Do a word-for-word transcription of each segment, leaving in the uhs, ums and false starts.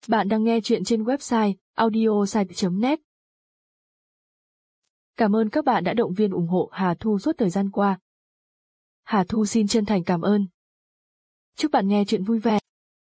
Bạn đang nghe chuyện trên website audiosite chấm net. Cảm ơn các bạn đã động viên ủng hộ Hà Thu suốt thời gian qua. Hà Thu xin chân thành cảm ơn. Chúc bạn nghe chuyện vui vẻ.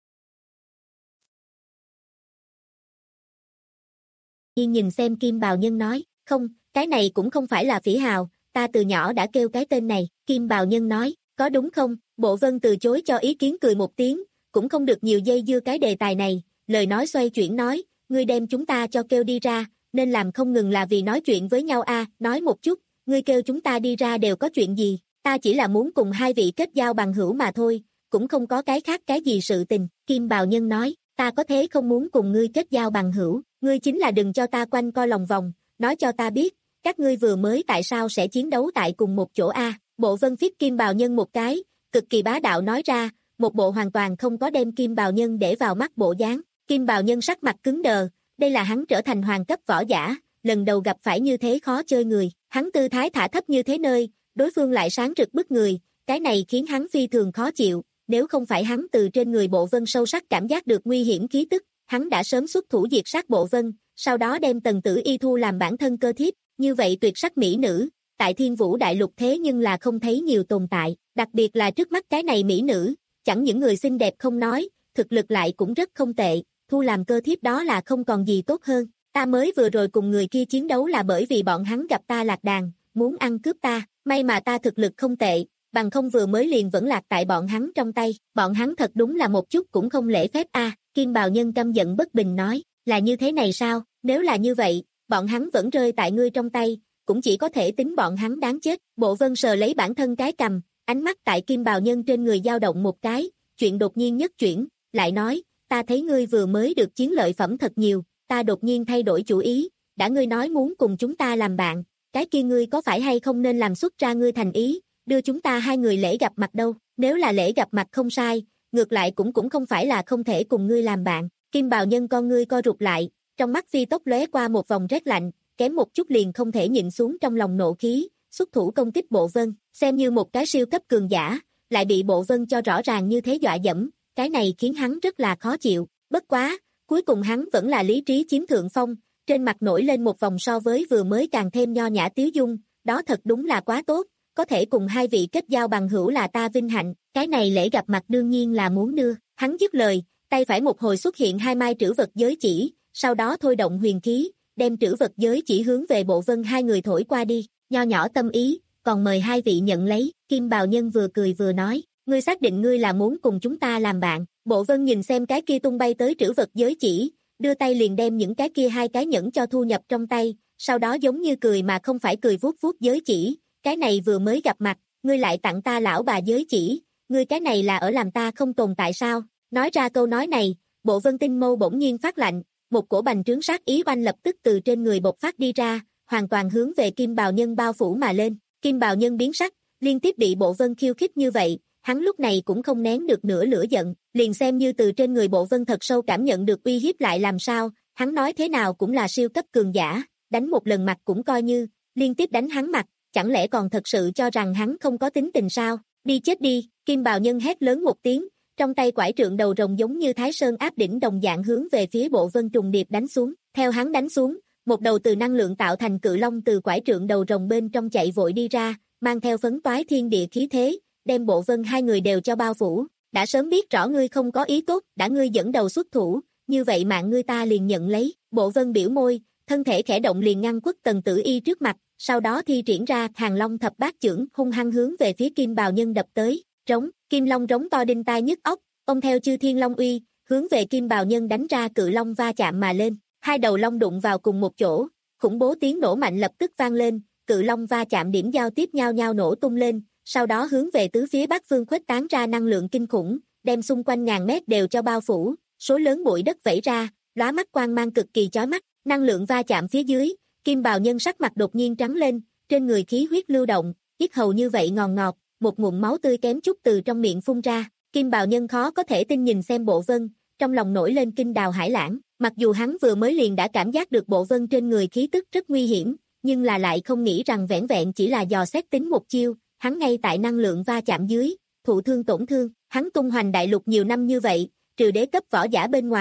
Yên nhìn xem Kim Bào Nhân nói, không, cái này cũng không phải là phỉ hào, ta từ nhỏ đã kêu cái tên này. Kim Bào Nhân nói, có đúng không? Bộ Vân từ chối cho ý kiến cười một tiếng, cũng không được nhiều dây dưa cái đề tài này, lời nói xoay chuyển nói, ngươi đem chúng ta cho kêu đi ra, nên làm không ngừng là vì nói chuyện với nhau a, à, nói một chút, ngươi kêu chúng ta đi ra đều có chuyện gì, ta chỉ là muốn cùng hai vị kết giao bằng hữu mà thôi, cũng không có cái khác cái gì sự tình. Kim Bào Nhân nói, ta có thế không muốn cùng ngươi kết giao bằng hữu, ngươi chính là đừng cho ta quanh co lòng vòng, nói cho ta biết, các ngươi vừa mới tại sao sẽ chiến đấu tại cùng một chỗ a? À? Bộ Vân phiết Kim Bào Nhân một cái, cực kỳ bá đạo nói ra, một bộ hoàn toàn không có đem Kim Bào Nhân để vào mắt bộ dáng. Kim Bào Nhân sắc mặt cứng đờ, đây là hắn trở thành hoàng cấp võ giả, lần đầu gặp phải như thế khó chơi người, hắn tư thái thả thấp như thế nơi, đối phương lại sáng rực bức người, cái này khiến hắn phi thường khó chịu, nếu không phải hắn từ trên người Bộ Vân sâu sắc cảm giác được nguy hiểm khí tức, hắn đã sớm xuất thủ diệt sát Bộ Vân, sau đó đem Tần Tử Y thu làm bản thân cơ thiếp, như vậy tuyệt sắc mỹ nữ, tại Thiên Vũ Đại Lục thế nhưng là không thấy nhiều tồn tại, đặc biệt là trước mắt cái này mỹ nữ, chẳng những người xinh đẹp không nói, thực lực lại cũng rất không tệ, thu làm cơ thiếp đó là không còn gì tốt hơn, ta mới vừa rồi cùng người kia chiến đấu là bởi vì bọn hắn gặp ta lạc đàn, muốn ăn cướp ta, may mà ta thực lực không tệ, bằng không vừa mới liền vẫn lạc tại bọn hắn trong tay, bọn hắn thật đúng là một chút cũng không lễ phép a. À, Kim Bào Nhân căm giận bất bình nói, là như thế này sao, nếu là như vậy, bọn hắn vẫn rơi tại ngươi trong tay, cũng chỉ có thể tính bọn hắn đáng chết. Bộ Vân sờ lấy bản thân cái cầm, ánh mắt tại Kim Bào Nhân trên người dao động một cái, chuyện đột nhiên nhất chuyển, lại nói, ta thấy ngươi vừa mới được chiến lợi phẩm thật nhiều, ta đột nhiên thay đổi chủ ý, đã ngươi nói muốn cùng chúng ta làm bạn, cái kia ngươi có phải hay không nên làm xuất ra ngươi thành ý, đưa chúng ta hai người lễ gặp mặt đâu, nếu là lễ gặp mặt không sai, ngược lại cũng cũng không phải là không thể cùng ngươi làm bạn. Kim Bào Nhân con ngươi co rụt lại, trong mắt phi tốc lóe qua một vòng rét lạnh, kém một chút liền không thể nhịn xuống trong lòng nộ khí, xuất thủ công kích Bộ Vân, xem như một cái siêu cấp cường giả, lại bị Bộ Vân cho rõ ràng như thế dọa dẫm, cái này khiến hắn rất là khó chịu, bất quá, cuối cùng hắn vẫn là lý trí chiếm thượng phong, trên mặt nổi lên một vòng so với vừa mới càng thêm nho nhã tiếu dung, đó thật đúng là quá tốt, có thể cùng hai vị kết giao bằng hữu là ta vinh hạnh, cái này lễ gặp mặt đương nhiên là muốn đưa, hắn dứt lời, tay phải một hồi xuất hiện hai mai trữ vật giới chỉ, sau đó thôi động huyền khí, đem trữ vật giới chỉ hướng về Bộ Vân hai người thổi qua đi, nho nhỏ tâm ý, còn mời hai vị nhận lấy. Kim Bào Nhân vừa cười vừa nói, ngươi xác định ngươi là muốn cùng chúng ta làm bạn. Bộ Vân nhìn xem cái kia tung bay tới trữ vật giới chỉ, đưa tay liền đem những cái kia hai cái nhẫn cho thu nhập trong tay, sau đó giống như cười mà không phải cười vuốt vuốt giới chỉ, cái này vừa mới gặp mặt, ngươi lại tặng ta lão bà giới chỉ, ngươi cái này là ở làm ta không tồn tại sao? Nói ra câu nói này, Bộ Vân tinh mâu bỗng nhiên phát lạnh, một cổ bành trướng sát ý oanh lập tức từ trên người bộc phát đi ra, hoàn toàn hướng về Kim Bào Nhân bao phủ mà lên. Kim Bào Nhân biến sắc, liên tiếp bị Bộ Vân khiêu khích như vậy, hắn lúc này cũng không nén được nửa lửa giận, liền xem như từ trên người Bộ Vân thật sâu cảm nhận được uy hiếp lại làm sao, hắn nói thế nào cũng là siêu cấp cường giả, đánh một lần mặt cũng coi như, liên tiếp đánh hắn mặt, chẳng lẽ còn thật sự cho rằng hắn không có tính tình sao, đi chết đi. Kim Bào Nhân hét lớn một tiếng, trong tay quải trượng đầu rồng giống như Thái Sơn áp đỉnh đồng dạng hướng về phía Bộ Vân trùng điệp đánh xuống, theo hắn đánh xuống, một đầu từ năng lượng tạo thành cự long từ quải trượng đầu rồng bên trong chạy vội đi ra, mang theo phấn toái thiên địa khí thế, đem Bộ Vân hai người đều cho bao phủ, đã sớm biết rõ ngươi không có ý tốt, đã ngươi dẫn đầu xuất thủ, như vậy mạng ngươi ta liền nhận lấy. Bộ Vân biểu môi, thân thể khẽ động liền ngăn quất Tần Tử Y trước mặt, sau đó thi triển ra Hàng Long thập bát chưởng hung hăng hướng về phía Kim Bào Nhân đập tới, rống, Kim Long rống to đinh tai nhức óc, ông theo Chư Thiên Long uy, hướng về Kim Bào Nhân đánh ra cự long va chạm mà lên, hai đầu long đụng vào cùng một chỗ, khủng bố tiếng nổ mạnh lập tức vang lên, cự long va chạm điểm giao tiếp nhau nhau nổ tung lên, sau đó hướng về tứ phía bắc phương khuếch tán ra năng lượng kinh khủng, đem xung quanh ngàn mét đều cho bao phủ, số lớn bụi đất vẩy ra, lóa mắt quang mang cực kỳ chói mắt, năng lượng va chạm phía dưới, Kim Bào Nhân sắc mặt đột nhiên trắng lên, trên người khí huyết lưu động, yết hầu như vậy ngòn ngọt, một ngụm máu tươi kém chút từ trong miệng phun ra. Kim Bào Nhân khó có thể tin nhìn xem Bộ Vân, trong lòng nổi lên kinh đào hải lãng, mặc dù hắn vừa mới liền đã cảm giác được Bộ Vân trên người khí tức rất nguy hiểm, nhưng là lại không nghĩ rằng vẻn vẹn chỉ là dò xét tính một chiêu, hắn ngay tại năng lượng va chạm dưới, thụ thương tổn thương, hắn tung hoành đại lục nhiều năm như vậy, trừ đế cấp võ giả bên ngoài,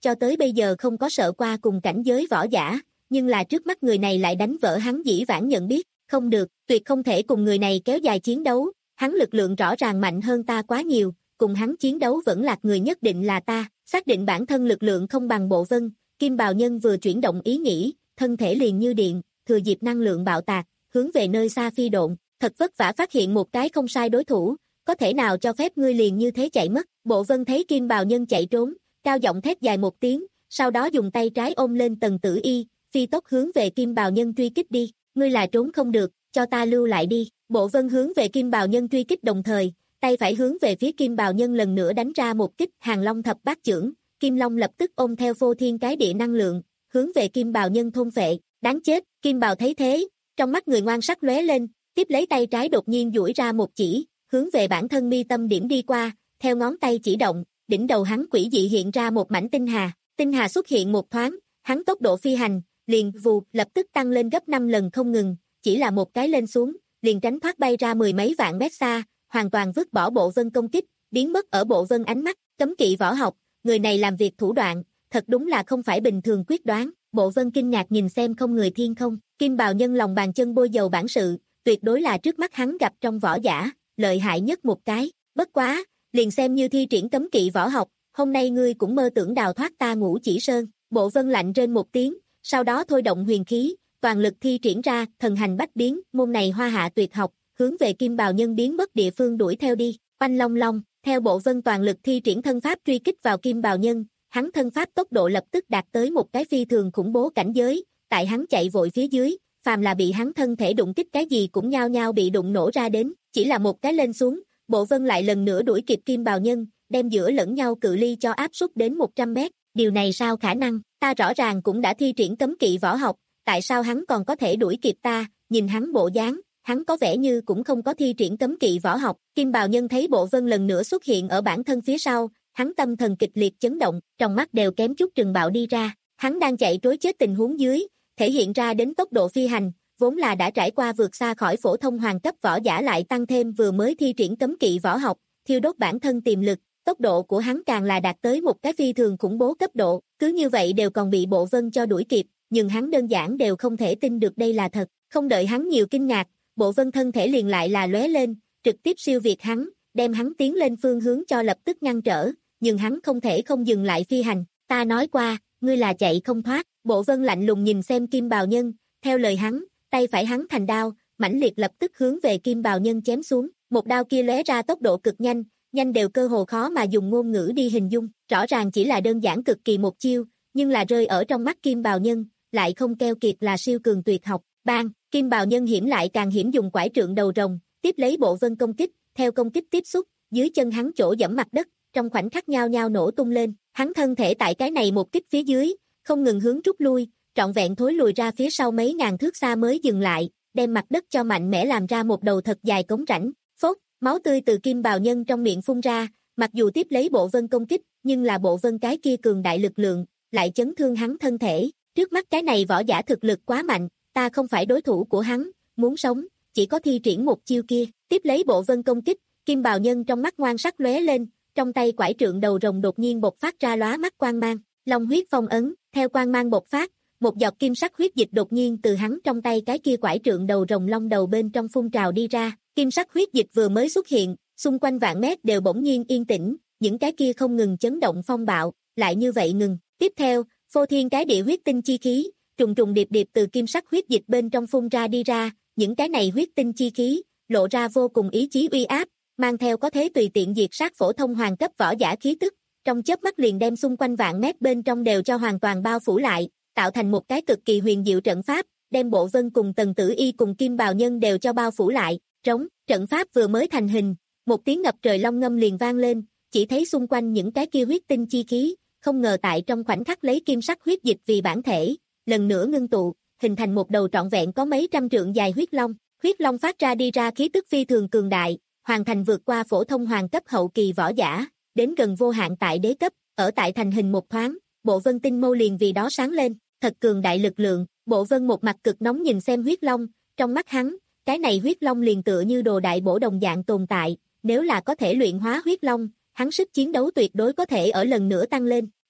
cho tới bây giờ không có sợ qua cùng cảnh giới võ giả, nhưng là trước mắt người này lại đánh vỡ hắn dĩ vãng nhận biết, không được, tuyệt không thể cùng người này kéo dài chiến đấu, hắn lực lượng rõ ràng mạnh hơn ta quá nhiều, cùng hắn chiến đấu vẫn lạc người nhất định là ta, xác định bản thân lực lượng không bằng Bộ Vân, Kim Bào Nhân vừa chuyển động ý nghĩ, thân thể liền như điện, thừa dịp năng lượng bạo tạc, hướng về nơi xa phi độn, thật vất vả phát hiện một cái không sai đối thủ, có thể nào cho phép ngươi liền như thế chạy mất, Bộ Vân thấy Kim Bào Nhân chạy trốn, cao giọng thét dài một tiếng, sau đó dùng tay trái ôm lên Tần Tử Y, phi tốc hướng về Kim Bào Nhân truy kích đi, ngươi là trốn không được, cho ta lưu lại đi, Bộ Vân hướng về Kim Bào Nhân truy kích đồng thời, tay phải hướng về phía Kim Bào Nhân lần nữa đánh ra một kích Hàng Long thập bát chưởng, Kim Long lập tức ôm theo phô thiên cái địa năng lượng, hướng về Kim Bào Nhân thôn phệ, đáng chết, Kim Bào thấy thế, trong mắt người ngoan sắc lóe lên, tiếp lấy tay trái đột nhiên duỗi ra một chỉ, hướng về bản thân mi tâm điểm đi qua, theo ngón tay chỉ động, đỉnh đầu hắn quỷ dị hiện ra một mảnh tinh hà, tinh hà xuất hiện một thoáng, hắn tốc độ phi hành, liền vù lập tức tăng lên gấp năm lần không ngừng, chỉ là một cái lên xuống, liền tránh thoát bay ra mười mấy vạn mét xa, hoàn toàn vứt bỏ Bộ Vân công kích, biến mất ở Bộ Vân ánh mắt, cấm kỵ võ học, người này làm việc thủ đoạn, thật đúng là không phải bình thường quyết đoán, Bộ Vân kinh ngạc nhìn xem không người thiên không, Kim Bào Nhân lòng bàn chân bôi dầu bản sự, tuyệt đối là trước mắt hắn gặp trong võ giả, lợi hại nhất một cái, bất quá, liền xem như thi triển cấm kỵ võ học, hôm nay ngươi cũng mơ tưởng đào thoát ta Ngũ Chỉ Sơn, Bộ Vân lạnh rên một tiếng, sau đó thôi động huyền khí, toàn lực thi triển ra thần hành bách biến, môn này hoa hạ tuyệt học, hướng về Kim Bào Nhân biến mất địa phương đuổi theo đi, oanh long long, theo Bộ Vân toàn lực thi triển thân pháp truy kích vào Kim Bào Nhân, hắn thân pháp tốc độ lập tức đạt tới một cái phi thường khủng bố cảnh giới, tại hắn chạy vội phía dưới, phàm là bị hắn thân thể đụng kích cái gì cũng nhao nhao bị đụng nổ ra đến, chỉ là một cái lên xuống, Bộ Vân lại lần nữa đuổi kịp Kim Bào Nhân, đem giữa lẫn nhau cự ly cho áp suất đến một trăm mét, điều này sao khả năng, ta rõ ràng cũng đã thi triển cấm kỵ võ học, tại sao hắn còn có thể đuổi kịp ta, nhìn hắn bộ dáng, hắn có vẻ như cũng không có thi triển cấm kỵ võ học, Kim Bào Nhân thấy Bộ Vân lần nữa xuất hiện ở bản thân phía sau, hắn tâm thần kịch liệt chấn động, trong mắt đều kém chút trừng bạo đi ra, hắn đang chạy trối chết tình huống dưới, thể hiện ra đến tốc độ phi hành, vốn là đã trải qua vượt xa khỏi phổ thông hoàng cấp võ giả lại tăng thêm vừa mới thi triển cấm kỵ võ học, thiêu đốt bản thân tiềm lực, tốc độ của hắn càng là đạt tới một cái phi thường khủng bố cấp độ, cứ như vậy đều còn bị Bộ Vân cho đuổi kịp, nhưng hắn đơn giản đều không thể tin được đây là thật, không đợi hắn nhiều kinh ngạc, Bộ Vân thân thể liền lại là lóe lên, trực tiếp siêu việt hắn, đem hắn tiến lên phương hướng cho lập tức ngăn trở, nhưng hắn không thể không dừng lại phi hành, ta nói qua, ngươi là chạy không thoát, Bộ Vân lạnh lùng nhìn xem Kim Bào Nhân, theo lời hắn, tay phải hắn thành đao, mãnh liệt lập tức hướng về Kim Bào Nhân chém xuống, một đao kia lóe ra tốc độ cực nhanh, nhanh đều cơ hồ khó mà dùng ngôn ngữ đi hình dung, rõ ràng chỉ là đơn giản cực kỳ một chiêu, nhưng là rơi ở trong mắt Kim Bào Nhân, lại không keo kiệt là siêu cường tuyệt học, bang, Kim Bào Nhân hiểm lại càng hiểm dùng quải trượng đầu rồng, tiếp lấy Bộ Vân công kích, theo công kích tiếp xúc, dưới chân hắn chỗ dẫm mặt đất, trong khoảnh khắc nhao nhao nổ tung lên, hắn thân thể tại cái này một kích phía dưới, không ngừng hướng rút lui, trọn vẹn thối lùi ra phía sau mấy ngàn thước xa mới dừng lại, đem mặt đất cho mạnh mẽ làm ra một đầu thật dài cống rãnh, phốt, máu tươi từ Kim Bào Nhân trong miệng phun ra, mặc dù tiếp lấy Bộ Vân công kích, nhưng là Bộ Vân cái kia cường đại lực lượng, lại chấn thương hắn thân thể, trước mắt cái này võ giả thực lực quá mạnh, ta không phải đối thủ của hắn, muốn sống, chỉ có thi triển một chiêu kia, tiếp lấy Bộ Vân công kích, Kim Bào Nhân trong mắt ngoan sắc lóe lên, trong tay quải trượng đầu rồng đột nhiên bộc phát ra lóa mắt quang mang, long huyết phong ấn, theo quang mang bộc phát, một giọt kim sắc huyết dịch đột nhiên từ hắn trong tay cái kia quải trượng đầu rồng long đầu bên trong phun trào đi ra, kim sắc huyết dịch vừa mới xuất hiện, xung quanh vạn mét đều bỗng nhiên yên tĩnh, những cái kia không ngừng chấn động phong bạo, lại như vậy ngừng, tiếp theo, phô thiên cái địa huyết tinh chi khí, trùng trùng điệp điệp từ kim sắc huyết dịch bên trong phun ra đi ra, những cái này huyết tinh chi khí, lộ ra vô cùng ý chí uy áp, mang theo có thế tùy tiện diệt sát phổ thông hoàng cấp võ giả khí tức, trong chớp mắt liền đem xung quanh vạn mét bên trong đều cho hoàn toàn bao phủ lại, tạo thành một cái cực kỳ huyền diệu trận pháp, đem Bộ Vân cùng Tần Tử Y cùng Kim Bào Nhân đều cho bao phủ lại, trống, trận pháp vừa mới thành hình, một tiếng ngập trời long ngâm liền vang lên, chỉ thấy xung quanh những cái kia huyết tinh chi khí, không ngờ tại trong khoảnh khắc lấy kim sắc huyết dịch vì bản thể, lần nữa ngưng tụ, hình thành một đầu trọn vẹn có mấy trăm trượng dài huyết long, huyết long phát ra đi ra khí tức phi thường cường đại, hoàn thành vượt qua phổ thông hoàng cấp hậu kỳ võ giả, đến gần vô hạn tại đế cấp, ở tại thành hình một thoáng, Bộ Vân tinh mâu liền vì đó sáng lên, thật cường đại lực lượng, Bộ Vân một mặt cực nóng nhìn xem huyết long, trong mắt hắn, cái này huyết long liền tựa như đồ đại bổ đồng dạng tồn tại, nếu là có thể luyện hóa huyết long, hắn sức chiến đấu tuyệt đối có thể ở lần nữa tăng lên, giết,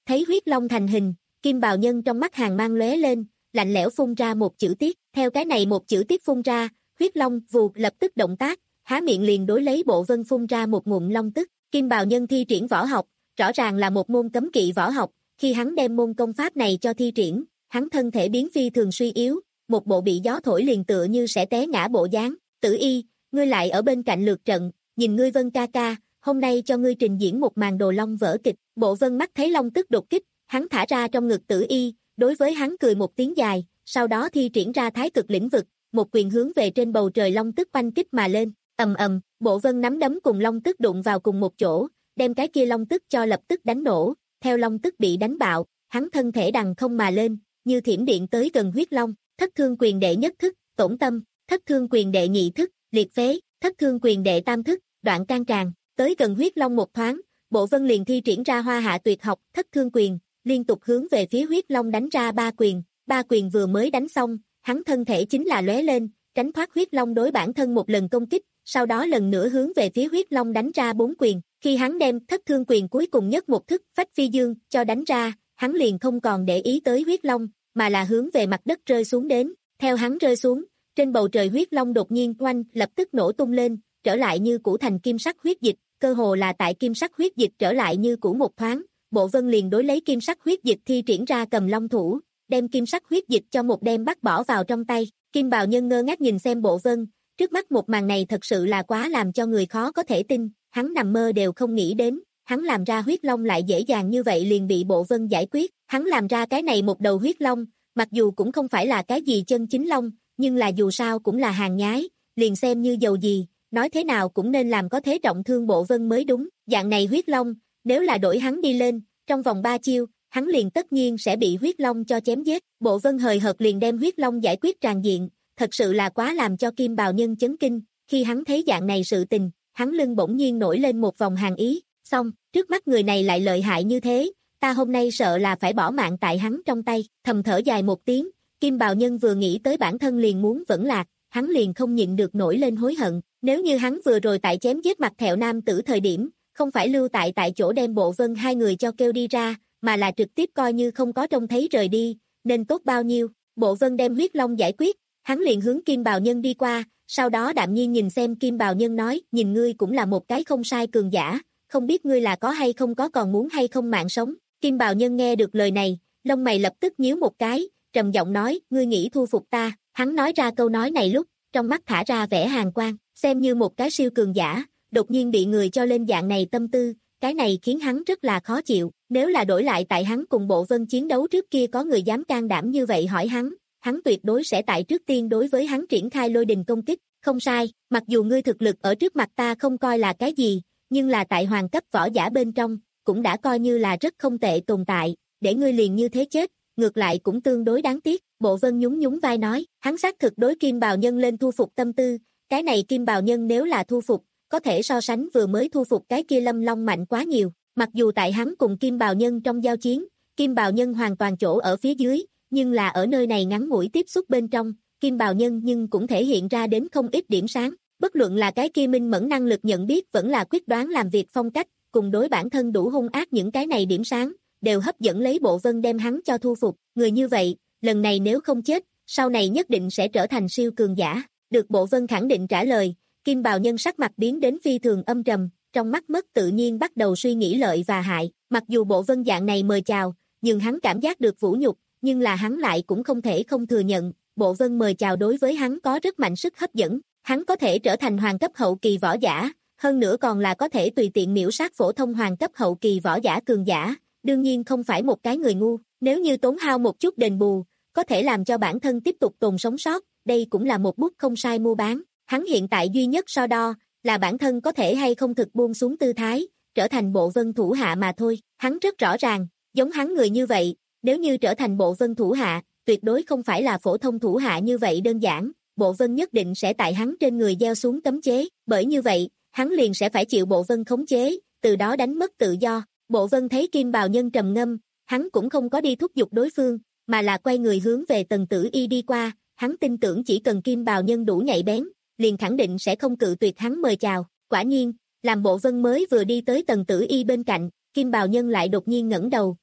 Thấy huyết long thành hình, Kim Bào Nhân trong mắt hàn mang lóe lên, lạnh lẽo phun ra một chữ tiết, theo cái này một chữ tiết phun ra, huyết long vù lập tức động tác, há miệng liền đối lấy Bộ Vân phun ra một ngụm long tức. Kim Bào Nhân thi triển võ học, rõ ràng là một môn cấm kỵ võ học, khi hắn đem môn công pháp này cho thi triển, hắn thân thể biến phi thường suy yếu, một bộ bị gió thổi liền tựa như sẽ té ngã bộ dáng. Tử Y, ngươi lại ở bên cạnh lượt trận, nhìn ngươi Vân ca ca, hôm nay cho ngươi trình diễn một màn đồ long vở kịch. Bộ Vân mắt thấy long tức đột kích, hắn thả ra trong ngực Tử Y, đối với hắn cười một tiếng dài, sau đó thi triển ra thái cực lĩnh vực, một quyền hướng về trên bầu trời long tức oanh kích mà lên. Ầm ầm, Bộ Vân nắm đấm cùng long tức đụng vào cùng một chỗ, đem cái kia long tức cho lập tức đánh nổ. Theo long tức bị đánh bạo, hắn thân thể đằng không mà lên, như thiểm điện tới gần huyết long. Thất thương quyền đệ nhất thức, tổn tâm, thất thương quyền đệ nhị thức, liệt phế, thất thương quyền đệ tam thức, đoạn can tràng. Tới gần huyết long một thoáng, Bộ Vân liền thi triển ra hoa hạ tuyệt học, thất thương quyền, liên tục hướng về phía huyết long đánh ra ba quyền. Ba quyền vừa mới đánh xong, hắn thân thể chính là lóe lên, tránh thoát huyết long đối bản thân một lần công kích, sau đó lần nữa hướng về phía huyết long đánh ra bốn quyền. Khi hắn đem thất thương quyền cuối cùng nhất một thức phách phi dương cho đánh ra, hắn liền không còn để ý tới huyết long, mà là hướng về mặt đất rơi xuống đến. Theo hắn rơi xuống, trên bầu trời huyết long đột nhiên oanh lập tức nổ tung lên, trở lại như cũ thành kim sắc huyết dịch, cơ hồ là tại kim sắc huyết dịch trở lại như cũ một thoáng, Bộ Vân liền đối lấy kim sắc huyết dịch thi triển ra cầm long thủ, đem kim sắc huyết dịch cho một đem bắt bỏ vào trong tay. Kim Bào Nhân ngơ ngác nhìn xem Bộ Vân, trước mắt một màn này thật sự là quá làm cho người khó có thể tin, hắn nằm mơ đều không nghĩ đến, hắn làm ra huyết long lại dễ dàng như vậy liền bị Bộ Vân giải quyết. Hắn làm ra cái này một đầu huyết long, mặc dù cũng không phải là cái gì chân chính long, nhưng là dù sao cũng là hàng nhái, liền xem như dầu gì, nói thế nào cũng nên làm có thế trọng thương Bộ Vân mới đúng. Dạng này huyết long, nếu là đổi hắn đi lên, trong vòng ba chiêu, hắn liền tất nhiên sẽ bị huyết long cho chém giết. Bộ Vân hời hợt liền đem huyết long giải quyết tràn diện, thật sự là quá làm cho Kim Bào Nhân chấn kinh. Khi hắn thấy dạng này sự tình, hắn lưng bỗng nhiên nổi lên một vòng hàn ý. Xong, trước mắt người này lại lợi hại như thế, ta hôm nay sợ là phải bỏ mạng tại hắn trong tay. Thầm thở dài một tiếng, Kim Bào Nhân vừa nghĩ tới bản thân liền muốn vẫn lạc, hắn liền không nhịn được nổi lên hối hận. Nếu như hắn vừa rồi tại chém giết Mặt Thẹo Nam Tử thời điểm, không phải lưu tại tại chỗ đem Bộ Vân hai người cho kêu đi ra, mà là trực tiếp coi như không có trông thấy rời đi, nên tốt bao nhiêu. Bộ Vân đem huyết long giải quyết, hắn liền hướng Kim Bào Nhân đi qua, sau đó đạm nhiên nhìn xem Kim Bào Nhân nói, nhìn ngươi cũng là một cái không sai cường giả, không biết ngươi là có hay không có còn muốn hay không mạng sống. Kim Bào Nhân nghe được lời này, lông mày lập tức nhíu một cái, trầm giọng nói, ngươi nghĩ thu phục ta. Hắn nói ra câu nói này lúc, trong mắt thả ra vẻ hàn quang, xem như một cái siêu cường giả, đột nhiên bị người cho lên dạng này tâm tư, cái này khiến hắn rất là khó chịu. Nếu là đổi lại tại hắn cùng Bộ Vân chiến đấu trước kia có người dám can đảm như vậy hỏi hắn, hắn tuyệt đối sẽ tại trước tiên đối với hắn triển khai lôi đình công kích. Không sai, mặc dù ngươi thực lực ở trước mặt ta không coi là cái gì, nhưng là tại hoàng cấp võ giả bên trong, cũng đã coi như là rất không tệ tồn tại, để ngươi liền như thế chết, ngược lại cũng tương đối đáng tiếc. Bộ Vân nhún nhún vai nói, hắn xác thực đối Kim Bào Nhân lên thu phục tâm tư, cái này Kim Bào Nhân nếu là thu phục, có thể so sánh vừa mới thu phục cái kia Lâm Long mạnh quá nhiều. Mặc dù tại hắn cùng Kim Bào Nhân trong giao chiến, Kim Bào Nhân hoàn toàn chỗ ở phía dưới, nhưng là ở nơi này ngắn ngủi tiếp xúc bên trong, Kim Bào Nhân nhưng cũng thể hiện ra đến không ít điểm sáng. Bất luận là cái kia minh mẫn năng lực nhận biết vẫn là quyết đoán làm việc phong cách, cùng đối bản thân đủ hung ác những cái này điểm sáng, đều hấp dẫn lấy Bộ Vân đem hắn cho thu phục. Người như vậy, lần này nếu không chết, sau này nhất định sẽ trở thành siêu cường giả. Được Bộ Vân khẳng định trả lời, Kim Bào Nhân sắc mặt biến đến phi thường âm trầm, trong mắt mất tự nhiên bắt đầu suy nghĩ lợi và hại. Mặc dù Bộ Vân dạng này mời chào, nhưng hắn cảm giác được vũ nhục, nhưng là hắn lại cũng không thể không thừa nhận, Bộ Vân mời chào đối với hắn có rất mạnh sức hấp dẫn. Hắn có thể trở thành hoàng cấp hậu kỳ võ giả, hơn nữa còn là có thể tùy tiện miểu sát phổ thông hoàng cấp hậu kỳ võ giả cường giả, đương nhiên không phải một cái người ngu, nếu như tốn hao một chút đền bù, có thể làm cho bản thân tiếp tục tồn sống sót, đây cũng là một bút không sai mua bán. Hắn hiện tại duy nhất so đo, là bản thân có thể hay không thực buông xuống tư thái, trở thành Bộ Vân thủ hạ mà thôi. Hắn rất rõ ràng, giống hắn người như vậy, nếu như trở thành Bộ Vân thủ hạ, tuyệt đối không phải là phổ thông thủ hạ như vậy đơn giản, Bộ Vân nhất định sẽ tại hắn trên người gieo xuống cấm chế, bởi như vậy, hắn liền sẽ phải chịu Bộ Vân khống chế, từ đó đánh mất tự do. Bộ Vân thấy Kim Bào Nhân trầm ngâm, hắn cũng không có đi thúc giục đối phương, mà là quay người hướng về Tần Tử Y đi qua, hắn tin tưởng chỉ cần Kim Bào Nhân đủ nhạy bén, liền khẳng định sẽ không cự tuyệt hắn mời chào. Quả nhiên, làm Bộ Vân mới vừa đi tới Tần Tử Y bên cạnh, Kim Bào Nhân lại đột nhiên ngẩng đầu,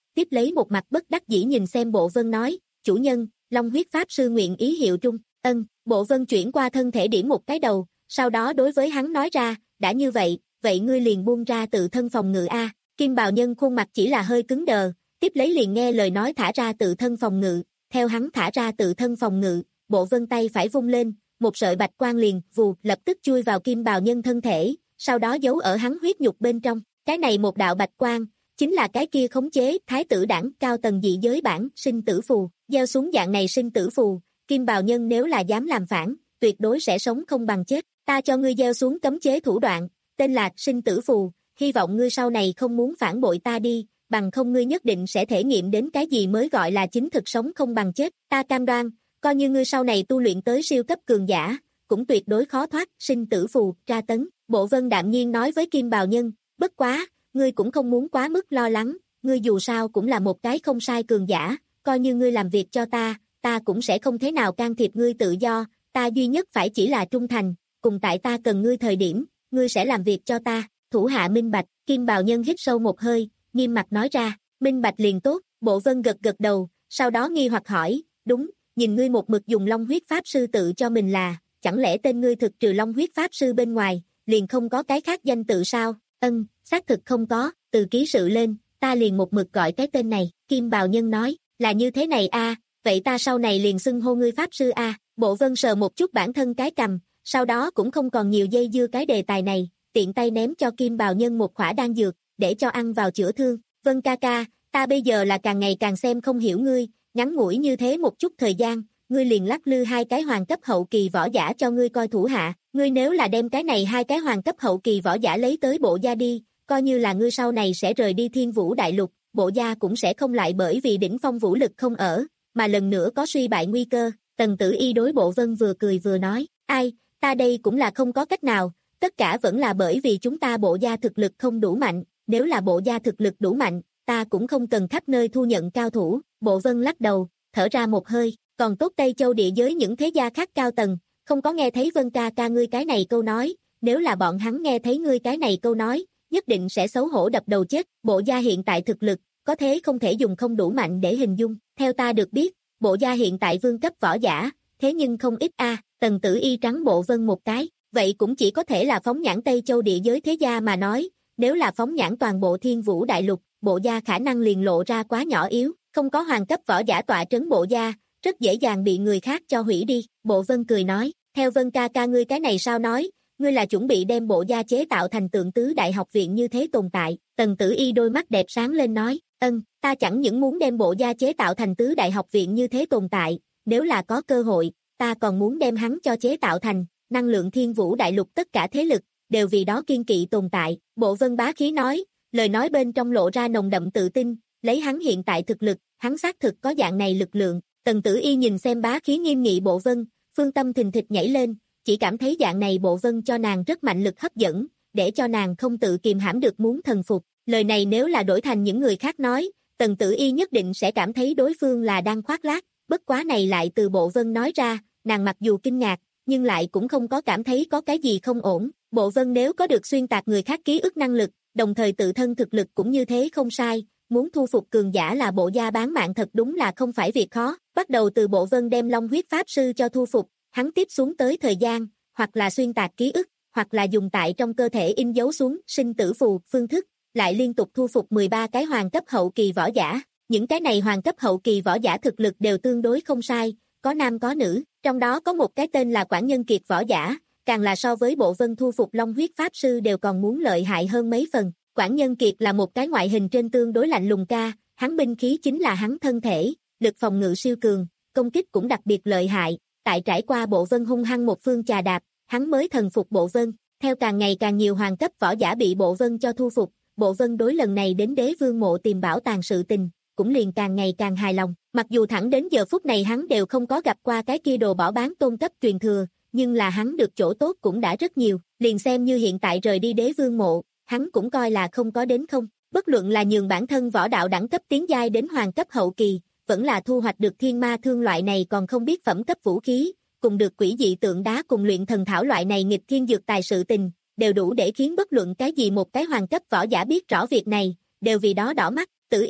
tiếp lấy một mặt bất đắc dĩ nhìn xem Bộ Vân nói, chủ nhân, Long huyết pháp sư nguyện ý hiệu trung, ân, Bộ Vân chuyển qua thân thể điểm một cái đầu, sau đó đối với hắn nói ra, đã như vậy, vậy ngươi liền buông ra tự thân phòng ngự a. Kim bào nhân khuôn mặt chỉ là hơi cứng đờ, tiếp lấy liền nghe lời nói thả ra tự thân phòng ngự, theo hắn thả ra tự thân phòng ngự, Bộ Vân tay phải vung lên, một sợi bạch quang liền vù lập tức chui vào kim bào nhân thân thể, sau đó giấu ở hắn huyết nhục bên trong. Cái này một đạo bạch quang, chính là cái kia khống chế thái tử đảng cao tầng dị giới bản sinh tử phù, gieo xuống dạng này sinh tử phù, kim bào nhân nếu là dám làm phản, tuyệt đối sẽ sống không bằng chết. Ta cho ngươi gieo xuống cấm chế thủ đoạn, tên là sinh tử phù, hy vọng ngươi sau này không muốn phản bội ta đi, bằng không ngươi nhất định sẽ thể nghiệm đến cái gì mới gọi là chính thực sống không bằng chết. Ta cam đoan, coi như ngươi sau này tu luyện tới siêu cấp cường giả, cũng tuyệt đối khó thoát sinh tử phù tra tấn. Bộ Vân đạm nhiên nói với kim bào nhân, bất quá, ngươi cũng không muốn quá mức lo lắng, ngươi dù sao cũng là một cái không sai cường giả, coi như ngươi làm việc cho ta, ta cũng sẽ không thế nào can thiệp ngươi tự do, ta duy nhất phải chỉ là trung thành, cùng tại ta cần ngươi thời điểm, ngươi sẽ làm việc cho ta. Thủ hạ minh bạch. Kim bào nhân hít sâu một hơi, nghiêm mặt nói ra, minh bạch liền tốt. Bộ Vân gật gật đầu, sau đó nghi hoặc hỏi, đúng, nhìn ngươi một mực dùng Long huyết pháp sư tự cho mình là, chẳng lẽ tên ngươi thực trừ Long huyết pháp sư bên ngoài, liền không có cái khác danh tự sao? Ân, xác thực không có, từ ký sự lên, ta liền một mực gọi cái tên này. Kim bào nhân nói, là như thế này a, vậy ta sau này liền xưng hô ngươi pháp sư a. Bộ Vân sờ một chút bản thân cái cằm, sau đó cũng không còn nhiều dây dưa cái đề tài này, tiện tay ném cho kim bào nhân một khỏa đan dược, để cho ăn vào chữa thương. Vân ca ca, ta bây giờ là càng ngày càng xem không hiểu ngươi, ngắn ngủi như thế một chút thời gian, ngươi liền lắc lư hai cái hoàng cấp hậu kỳ võ giả cho ngươi coi thủ hạ, ngươi nếu là đem cái này hai cái hoàng cấp hậu kỳ võ giả lấy tới bộ gia đi, coi như là ngươi sau này sẽ rời đi Thiên Vũ Đại Lục, bộ gia cũng sẽ không lại bởi vì đỉnh phong vũ lực không ở, mà lần nữa có suy bại nguy cơ. Tần Tử Y đối Bộ Vân vừa cười vừa nói, ai, ta đây cũng là không có cách nào, tất cả vẫn là bởi vì chúng ta bộ gia thực lực không đủ mạnh, nếu là bộ gia thực lực đủ mạnh, ta cũng không cần khắp nơi thu nhận cao thủ. Bộ Vân lắc đầu, thở ra một hơi, còn tốt Tây Châu địa giới những thế gia khác cao tầng, không có nghe thấy Vân ca ca ngươi cái này câu nói, nếu là bọn hắn nghe thấy ngươi cái này câu nói, nhất định sẽ xấu hổ đập đầu chết. Bộ gia hiện tại thực lực, có thế không thể dùng không đủ mạnh để hình dung, theo ta được biết, bộ gia hiện tại vương cấp võ giả, thế nhưng không ít a. Tần Tử Y trắng Bộ Vân một cái, vậy cũng chỉ có thể là phóng nhãn Tây Châu địa giới thế gia mà nói, nếu là phóng nhãn toàn bộ Thiên Vũ Đại Lục, bộ gia khả năng liền lộ ra quá nhỏ yếu, không có hoàng cấp võ giả tọa trấn bộ gia, rất dễ dàng bị người khác cho hủy đi. Bộ Vân cười nói, theo Vân ca ca ngươi cái này sao nói, ngươi là chuẩn bị đem bộ gia chế tạo thành tượng tứ đại học viện như thế tồn tại. Tần Tử Y đôi mắt đẹp sáng lên nói, ân, ta chẳng những muốn đem bộ gia chế tạo thành tứ đại học viện như thế tồn tại, nếu là có cơ hội, ta còn muốn đem hắn cho chế tạo thành năng lượng Thiên Vũ Đại Lục tất cả thế lực, đều vì đó kiên kỵ tồn tại. Bộ Vân bá khí nói, lời nói bên trong lộ ra nồng đậm tự tin, lấy hắn hiện tại thực lực, hắn xác thực có dạng này lực lượng. Tần Tử Y nhìn xem bá khí nghiêm nghị Bộ Vân, phương tâm thình thịch nhảy lên, chỉ cảm thấy dạng này Bộ Vân cho nàng rất mạnh lực hấp dẫn, để cho nàng không tự kiềm hãm được muốn thần phục. Lời này nếu là đổi thành những người khác nói, Tần Tử Y nhất định sẽ cảm thấy đối phương là đang khoác lác, bất quá này lại từ Bộ Vân nói ra, nàng mặc dù kinh ngạc, nhưng lại cũng không có cảm thấy có cái gì không ổn. Bộ Vân nếu có được xuyên tạc người khác ký ức năng lực, đồng thời tự thân thực lực cũng như thế không sai, muốn thu phục cường giả là bộ gia bán mạng thật đúng là không phải việc khó. Bắt đầu từ Bộ Vân đem Long huyết pháp sư cho thu phục, hắn tiếp xuống tới thời gian, hoặc là xuyên tạc ký ức, hoặc là dùng tại trong cơ thể in dấu xuống sinh tử phù phương thức, lại liên tục thu phục mười ba cái hoàng cấp hậu kỳ võ giả. Những cái này hoàng cấp hậu kỳ võ giả thực lực đều tương đối không sai, có nam có nữ, trong đó có một cái tên là Quản Nhân Kiệt võ giả, càng là so với Bộ Vân thu phục Long huyết pháp sư đều còn muốn lợi hại hơn mấy phần. Quản Nhân Kiệt là một cái ngoại hình trên tương đối lạnh lùng ca, hắn binh khí chính là hắn thân thể, lực phòng ngự siêu cường, công kích cũng đặc biệt lợi hại, tại trải qua Bộ Vân hung hăng một phương chà đạp, hắn mới thần phục Bộ Vân. Theo càng ngày càng nhiều hoàng cấp võ giả bị Bộ Vân cho thu phục, Bộ Vân đối lần này đến Đế Vương mộ tìm bảo tàng sự tình, cũng liền càng ngày càng hài lòng. Mặc dù thẳng đến giờ phút này hắn đều không có gặp qua cái kia đồ bỏ bán tôn cấp truyền thừa, nhưng là hắn được chỗ tốt cũng đã rất nhiều, liền xem như hiện tại rời đi Đế Vương mộ, hắn cũng coi là không có đến không. Bất luận là nhường bản thân võ đạo đẳng cấp tiến giai đến hoàng cấp hậu kỳ, vẫn là thu hoạch được thiên ma thương loại này còn không biết phẩm cấp vũ khí, cùng được quỷ dị tượng đá cùng luyện thần thảo loại này nghịch thiên dược tài sự tình, đều đủ để khiến bất luận cái gì một cái hoàng cấp võ giả biết rõ việc này, đều vì đó đỏ mắt. Tử Y,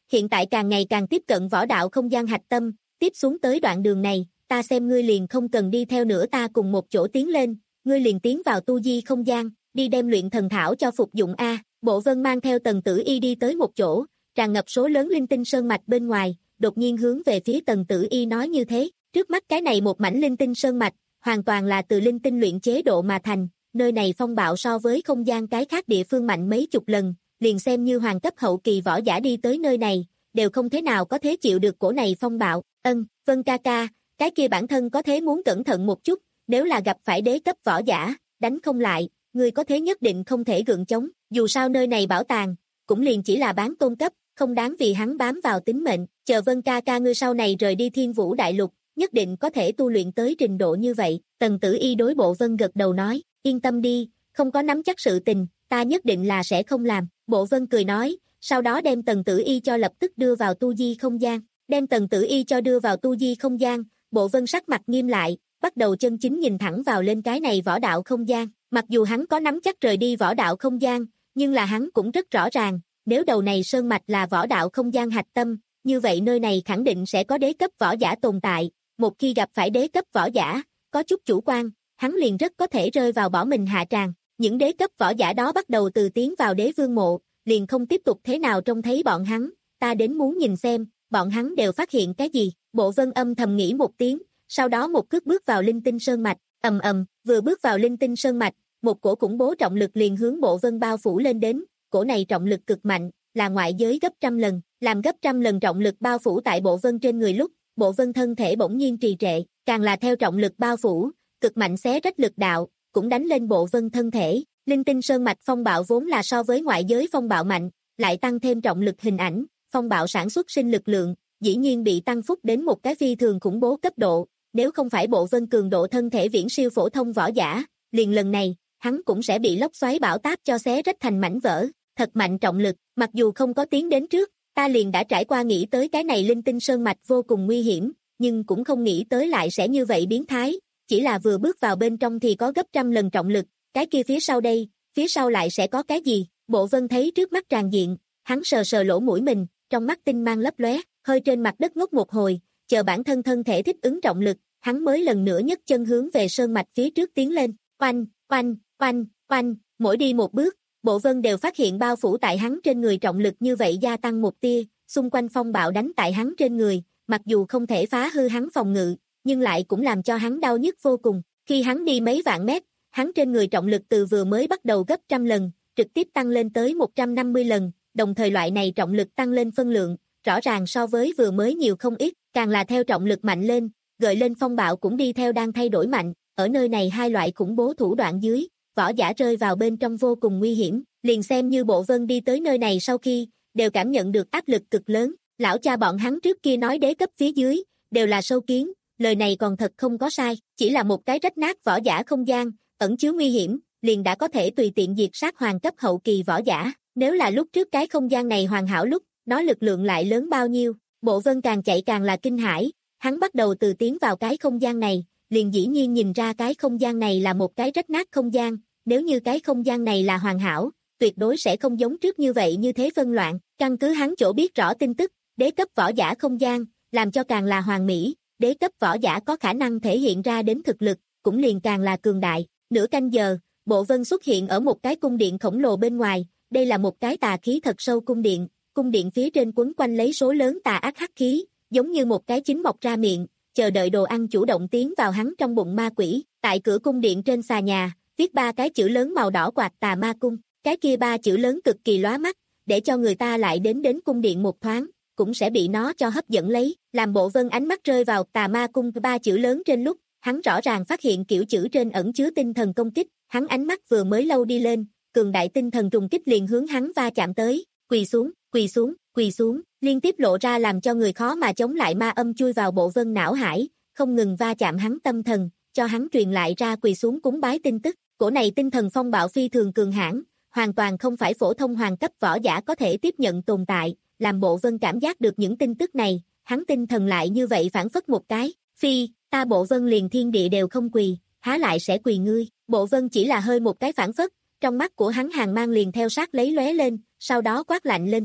hiện tại càng ngày càng tiếp cận võ đạo không gian hạch tâm, tiếp xuống tới đoạn đường này, ta xem ngươi liền không cần đi theo nữa ta cùng một chỗ tiến lên, ngươi liền tiến vào tu di không gian, đi đem luyện thần thảo cho phục dụng a. Bộ Vân mang theo Tần Tử Y đi tới một chỗ, tràn ngập số lớn linh tinh sơn mạch bên ngoài, đột nhiên hướng về phía Tần Tử Y nói như thế, trước mắt cái này một mảnh linh tinh sơn mạch, hoàn toàn là từ linh tinh luyện chế độ mà thành, nơi này phong bạo so với không gian cái khác địa phương mạnh mấy chục lần, liền xem như hoàng cấp hậu kỳ võ giả đi tới nơi này, đều không thế nào có thể chịu được cổ này phong bạo. Ân, Vân ca ca, cái kia bản thân có thế muốn cẩn thận một chút, nếu là gặp phải đế cấp võ giả, đánh không lại, ngươi có thế nhất định không thể gượng chống, dù sao nơi này bảo tàng, cũng liền chỉ là bán tôn cấp, không đáng vì hắn bám vào tính mệnh, chờ Vân ca ca ngươi sau này rời đi Thiên Vũ Đại Lục, nhất định có thể tu luyện tới trình độ như vậy. Tần Tử Y đối Bộ Vân gật đầu nói, yên tâm đi, không có nắm chắc sự tình, ta nhất định là sẽ không làm. Bộ Vân cười nói, sau đó đem Tần Tử Y cho lập tức đưa vào tu di không gian, đem Tần Tử Y cho đưa vào tu di không gian, Bộ Vân sắc mặt nghiêm lại, bắt đầu chân chính nhìn thẳng vào lên cái này võ đạo không gian, mặc dù hắn có nắm chắc rời đi võ đạo không gian, nhưng là hắn cũng rất rõ ràng, nếu đầu này sơn mạch là võ đạo không gian hạch tâm, như vậy nơi này khẳng định sẽ có đế cấp võ giả tồn tại, một khi gặp phải đế cấp võ giả, có chút chủ quan, hắn liền rất có thể rơi vào bỏ mình hạ tràng. Những đế cấp võ giả đó bắt đầu từ tiến vào đế vương mộ, liền không tiếp tục thế nào trông thấy bọn hắn, ta đến muốn nhìn xem, bọn hắn đều phát hiện cái gì. Bộ Vân âm thầm nghĩ một tiếng, sau đó một cước bước vào linh tinh sơn mạch, ầm ầm, vừa bước vào linh tinh sơn mạch, một cổ khủng bố trọng lực liền hướng Bộ Vân bao phủ lên đến, cổ này trọng lực cực mạnh, là ngoại giới gấp trăm lần, làm gấp trăm lần trọng lực bao phủ tại Bộ Vân trên người lúc, Bộ Vân thân thể bỗng nhiên trì trệ, càng là theo trọng lực bao phủ, cực mạnh xé rách lực đạo, cũng đánh lên Bộ Vân thân thể. Linh tinh sơn mạch phong bạo vốn là so với ngoại giới phong bạo mạnh, lại tăng thêm trọng lực hình ảnh, phong bạo sản xuất sinh lực lượng, dĩ nhiên bị tăng phúc đến một cái phi thường khủng bố cấp độ, nếu không phải Bộ Vân cường độ thân thể viễn siêu phổ thông võ giả, liền lần này, hắn cũng sẽ bị lốc xoáy bão táp cho xé rách thành mảnh vỡ, thật mạnh trọng lực, mặc dù không có tiến đến trước, ta liền đã trải qua nghĩ tới cái này linh tinh sơn mạch vô cùng nguy hiểm, nhưng cũng không nghĩ tới lại sẽ như vậy biến thái, chỉ là vừa bước vào bên trong thì có gấp trăm lần trọng lực, cái kia phía sau đây, phía sau lại sẽ có cái gì? Bộ Vân thấy trước mắt tràn diện, hắn sờ sờ lỗ mũi mình, trong mắt tinh mang lấp lóe, hơi trên mặt đất ngốc một hồi, chờ bản thân thân thể thích ứng trọng lực, hắn mới lần nữa nhấc chân hướng về sơn mạch phía trước tiến lên, oanh, oanh, oanh, oanh, mỗi đi một bước, Bộ Vân đều phát hiện bao phủ tại hắn trên người trọng lực như vậy gia tăng một tia, xung quanh phong bạo đánh tại hắn trên người, mặc dù không thể phá hư hắn phòng ngự, nhưng lại cũng làm cho hắn đau nhức vô cùng. Khi hắn đi mấy vạn mét, hắn trên người trọng lực từ vừa mới bắt đầu gấp trăm lần, trực tiếp tăng lên tới một trăm năm mươi lần, đồng thời loại này trọng lực tăng lên phân lượng, rõ ràng so với vừa mới nhiều không ít, càng là theo trọng lực mạnh lên, gợi lên phong bạo cũng đi theo đang thay đổi mạnh, ở nơi này hai loại khủng bố thủ đoạn dưới, võ giả rơi vào bên trong vô cùng nguy hiểm, liền xem như Bộ Vân đi tới nơi này sau khi, đều cảm nhận được áp lực cực lớn, lão cha bọn hắn trước kia nói đế cấp phía dưới, đều là sâu kiến, lời này còn thật không có sai, chỉ là một cái rách nát võ giả không gian, ẩn chứa nguy hiểm, liền đã có thể tùy tiện diệt sát hoàng cấp hậu kỳ võ giả, nếu là lúc trước cái không gian này hoàn hảo lúc, nó lực lượng lại lớn bao nhiêu. Bộ Vân càng chạy càng là kinh hãi, hắn bắt đầu từ tiến vào cái không gian này, liền dĩ nhiên nhìn ra cái không gian này là một cái rách nát không gian, nếu như cái không gian này là hoàn hảo, tuyệt đối sẽ không giống trước như vậy như thế phân loạn, căn cứ hắn chỗ biết rõ tin tức, đế cấp võ giả không gian, làm cho càng là hoàn mỹ, đế cấp võ giả có khả năng thể hiện ra đến thực lực, cũng liền càng là cường đại. Nửa canh giờ, Bộ Vân xuất hiện ở một cái cung điện khổng lồ bên ngoài, đây là một cái tà khí thật sâu cung điện, cung điện phía trên quấn quanh lấy số lớn tà ác hắc khí, giống như một cái chính mọc ra miệng, chờ đợi đồ ăn chủ động tiến vào hắn trong bụng ma quỷ. Tại cửa cung điện trên xà nhà, viết ba cái chữ lớn màu đỏ quạt tà ma cung, cái kia ba chữ lớn cực kỳ lóa mắt, để cho người ta lại đến đến cung điện một thoáng, cũng sẽ bị nó cho hấp dẫn lấy. Làm Bộ Vân ánh mắt rơi vào tà ma cung ba chữ lớn trên lúc, hắn rõ ràng phát hiện kiểu chữ trên ẩn chứa tinh thần công kích, hắn ánh mắt vừa mới lâu đi lên, cường đại tinh thần trùng kích liền hướng hắn va chạm tới, quỳ xuống, quỳ xuống, quỳ xuống, liên tiếp lộ ra làm cho người khó mà chống lại ma âm chui vào Bộ Vân não hải, không ngừng va chạm hắn tâm thần, cho hắn truyền lại ra quỳ xuống cúng bái tin tức. Cổ này tinh thần phong bạo phi thường cường hãn, hoàn toàn không phải phổ thông hoàng cấp võ giả có thể tiếp nhận tồn tại, làm Bộ Vân cảm giác được những tin tức này, hắn tinh thần lại như vậy phản phất một cái, phi, ta Bộ Vân liền thiên địa đều không quỳ, há lại sẽ quỳ ngươi. Bộ Vân chỉ là hơi một cái phản phất, trong mắt của hắn hàng mang liền theo sát lấy lóe lên, sau đó quát lạnh lên tiếng,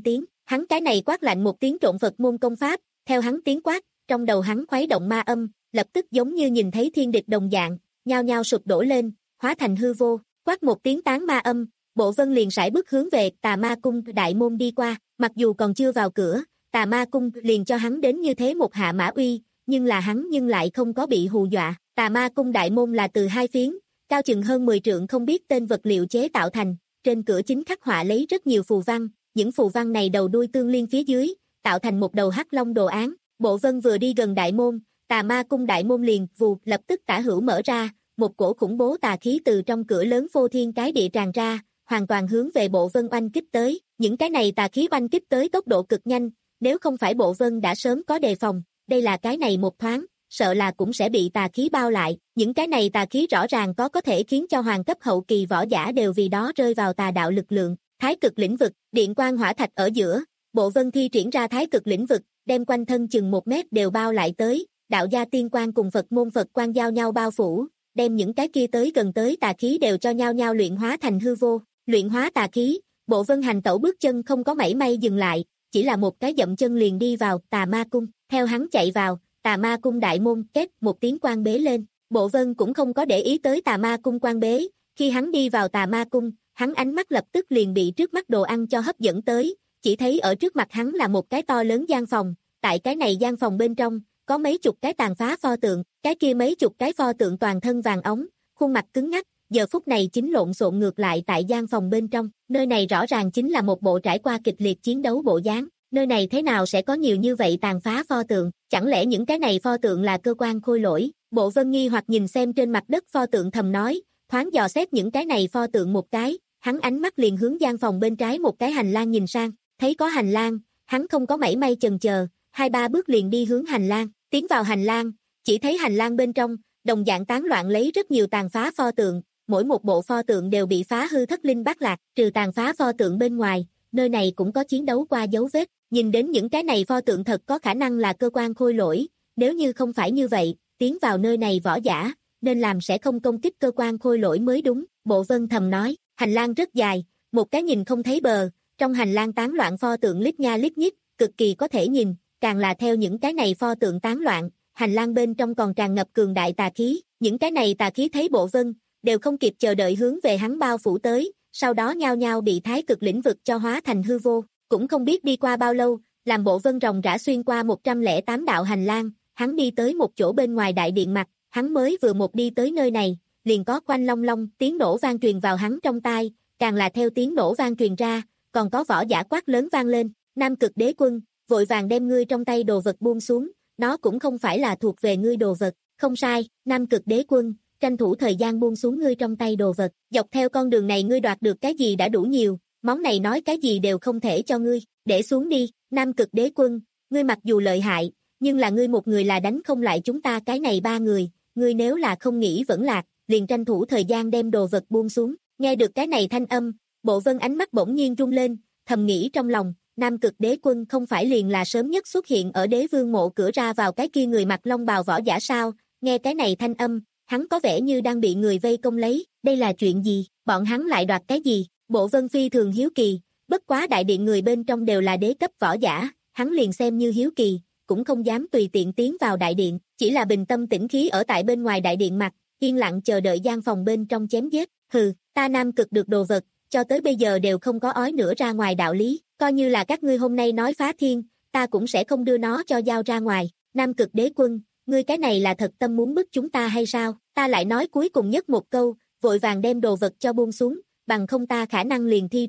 Hắn cái này quát lạnh một tiếng trộn Phật môn công pháp, theo hắn tiếng quát, trong đầu hắn khuấy động ma âm, lập tức giống như nhìn thấy thiên địch đồng dạng, nhao nhao sụp đổ lên, hóa thành hư vô, quát một tiếng tán ma âm, Bộ Vân liền sải bước hướng về Tà Ma Cung đại môn đi qua, mặc dù còn chưa vào cửa, Tà Ma Cung liền cho hắn đến như thế một hạ mã uy, nhưng là hắn nhưng lại không có bị hù dọa. Tà Ma Cung đại môn là từ hai phiến, cao chừng hơn mười trượng không biết tên vật liệu chế tạo thành, trên cửa chính khắc họa lấy rất nhiều phù văn, những phù văn này đầu đuôi tương liên phía dưới, tạo thành một đầu hắc long đồ án. Bộ Vân vừa đi gần đại môn, Tà Ma Cung đại môn liền vù lập tức tả hữu mở ra, một cổ khủng bố tà khí từ trong cửa lớn phô thiên cái địa tràn ra, hoàn toàn hướng về Bộ Vân oanh kích tới. Những cái này tà khí oanh kích tới tốc độ cực nhanh, nếu không phải Bộ Vân đã sớm có đề phòng, đây là cái này một thoáng, sợ là cũng sẽ bị tà khí bao lại. Những cái này tà khí rõ ràng có có thể khiến cho hoàng cấp hậu kỳ võ giả đều vì đó rơi vào tà đạo lực lượng. Thái cực lĩnh vực, điện quang hỏa thạch ở giữa, Bộ Vân thi triển ra thái cực lĩnh vực, đem quanh thân chừng một mét đều bao lại tới, đạo gia tiên quang cùng Phật môn Phật quang giao nhau bao phủ, đem những cái kia tới gần tới tà khí đều cho nhau nhau luyện hóa thành hư vô. Luyện hóa tà khí, Bộ Vân hành tẩu bước chân không có mảy may dừng lại, chỉ là một cái dậm chân liền đi vào Tà Ma Cung. Theo hắn chạy vào, Tà Ma Cung đại môn kết một tiếng quan bế lên. Bộ Vân cũng không có để ý tới Tà Ma Cung quan bế, khi hắn đi vào Tà Ma Cung, hắn ánh mắt lập tức liền bị trước mắt đồ ăn cho hấp dẫn tới, chỉ thấy ở trước mặt hắn là một cái to lớn gian phòng, tại cái này gian phòng bên trong, có mấy chục cái tàn phá pho tượng, cái kia mấy chục cái pho tượng toàn thân vàng óng, khuôn mặt cứng ngắc, giờ phút này chính lộn xộn ngược lại tại gian phòng bên trong, nơi này rõ ràng chính là một bộ trải qua kịch liệt chiến đấu bộ dáng, nơi này thế nào sẽ có nhiều như vậy tàn phá pho tượng, chẳng lẽ những cái này pho tượng là cơ quan khôi lỗi? Bộ Vân nghi hoặc nhìn xem trên mặt đất pho tượng thầm nói, thoáng dò xét những cái này pho tượng một cái, hắn ánh mắt liền hướng gian phòng bên trái một cái hành lang nhìn sang, thấy có hành lang, hắn không có mảy may chần chờ, hai ba bước liền đi hướng hành lang, tiến vào hành lang, chỉ thấy hành lang bên trong, đồng dạng tán loạn lấy rất nhiều tàn phá pho tượng, mỗi một bộ pho tượng đều bị phá hư thất linh bát lạc, trừ tàn phá pho tượng bên ngoài, nơi này cũng có chiến đấu qua dấu vết, nhìn đến những cái này pho tượng thật có khả năng là cơ quan khôi lỗi, nếu như không phải như vậy, tiến vào nơi này võ giả, nên làm sẽ không công kích cơ quan khôi lỗi mới đúng. Bộ Vân thầm nói, hành lang rất dài, một cái nhìn không thấy bờ, trong hành lang tán loạn pho tượng lít nha lít nhít, cực kỳ có thể nhìn, càng là theo những cái này pho tượng tán loạn, hành lang bên trong còn tràn ngập cường đại tà khí, những cái này tà khí thấy Bộ Vân, đều không kịp chờ đợi hướng về hắn bao phủ tới, sau đó nhao nhao bị thái cực lĩnh vực cho hóa thành hư vô, cũng không biết đi qua bao lâu, làm Bộ Vân ròng rã xuyên qua một trăm lẻ tám đạo hành lang, hắn đi tới một chỗ bên ngoài đại điện mặt, hắn mới vừa một đi tới nơi này, liền có quanh long long tiếng nổ vang truyền vào hắn trong tai, càng là theo tiếng nổ vang truyền ra, còn có võ giả quát lớn vang lên, Nam Cực Đế Quân, vội vàng đem ngươi trong tay đồ vật buông xuống, nó cũng không phải là thuộc về ngươi đồ vật, không sai, Nam Cực Đế Quân, tranh thủ thời gian buông xuống ngươi trong tay đồ vật, dọc theo con đường này ngươi đoạt được cái gì đã đủ nhiều, món này nói cái gì đều không thể cho ngươi, để xuống đi, Nam Cực Đế Quân, ngươi mặc dù lợi hại, nhưng là ngươi một người là đánh không lại chúng ta cái này ba người, ngươi nếu là không nghĩ vẫn lạc, liền tranh thủ thời gian đem đồ vật buông xuống, nghe được cái này thanh âm, Bộ Vân ánh mắt bỗng nhiên rung lên, thầm nghĩ trong lòng, Nam Cực Đế Quân không phải liền là sớm nhất xuất hiện ở Đế Vương mộ cửa ra vào cái kia người mặc long bào võ giả sao, nghe cái này thanh âm, hắn có vẻ như đang bị người vây công lấy, đây là chuyện gì, bọn hắn lại đoạt cái gì, Bộ Vân phi thường hiếu kỳ, bất quá đại điện người bên trong đều là đế cấp võ giả, hắn liền xem như hiếu kỳ, cũng không dám tùy tiện tiến vào đại điện, chỉ là bình tâm tĩnh khí ở tại bên ngoài đại điện mặt, yên lặng chờ đợi gian phòng bên trong chém giết, hừ, ta Nam Cực được đồ vật, cho tới bây giờ đều không có ói nữa ra ngoài đạo lý, coi như là các ngươi hôm nay nói phá thiên, ta cũng sẽ không đưa nó cho giao ra ngoài, Nam Cực Đế Quân, ngươi cái này là thật tâm muốn bức chúng ta hay sao, ta lại nói cuối cùng nhất một câu, vội vàng đem đồ vật cho buông xuống, bằng không ta khả năng liền thi.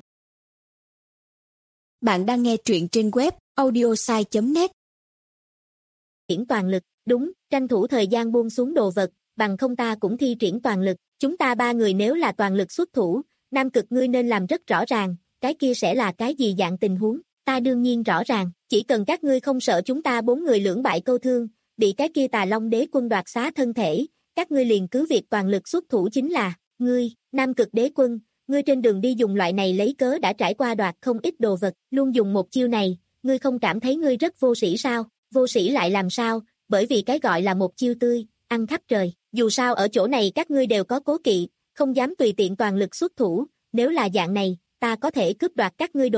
Bạn đang nghe truyện trên web audiosai chấm net. Triển toàn lực, đúng, tranh thủ thời gian buông xuống đồ vật, bằng không ta cũng thi triển toàn lực, chúng ta ba người nếu là toàn lực xuất thủ, Nam Cực ngươi nên làm rất rõ ràng, cái kia sẽ là cái gì dạng tình huống, ta đương nhiên rõ ràng, chỉ cần các ngươi không sợ chúng ta bốn người lưỡng bại câu thương, bị cái kia Tà Long Đế Quân đoạt xá thân thể, các ngươi liền cứ việc toàn lực xuất thủ chính là, ngươi, Nam Cực Đế Quân, ngươi trên đường đi dùng loại này lấy cớ đã trải qua đoạt không ít đồ vật, luôn dùng một chiêu này, ngươi không cảm thấy ngươi rất vô sĩ sao, vô sĩ lại làm sao, bởi vì cái gọi là một chiêu tươi, ăn khắp trời, dù sao ở chỗ này các ngươi đều có cố kỵ, không dám tùy tiện toàn lực xuất thủ, nếu là dạng này, ta có thể cướp đoạt các ngươi đồ vật,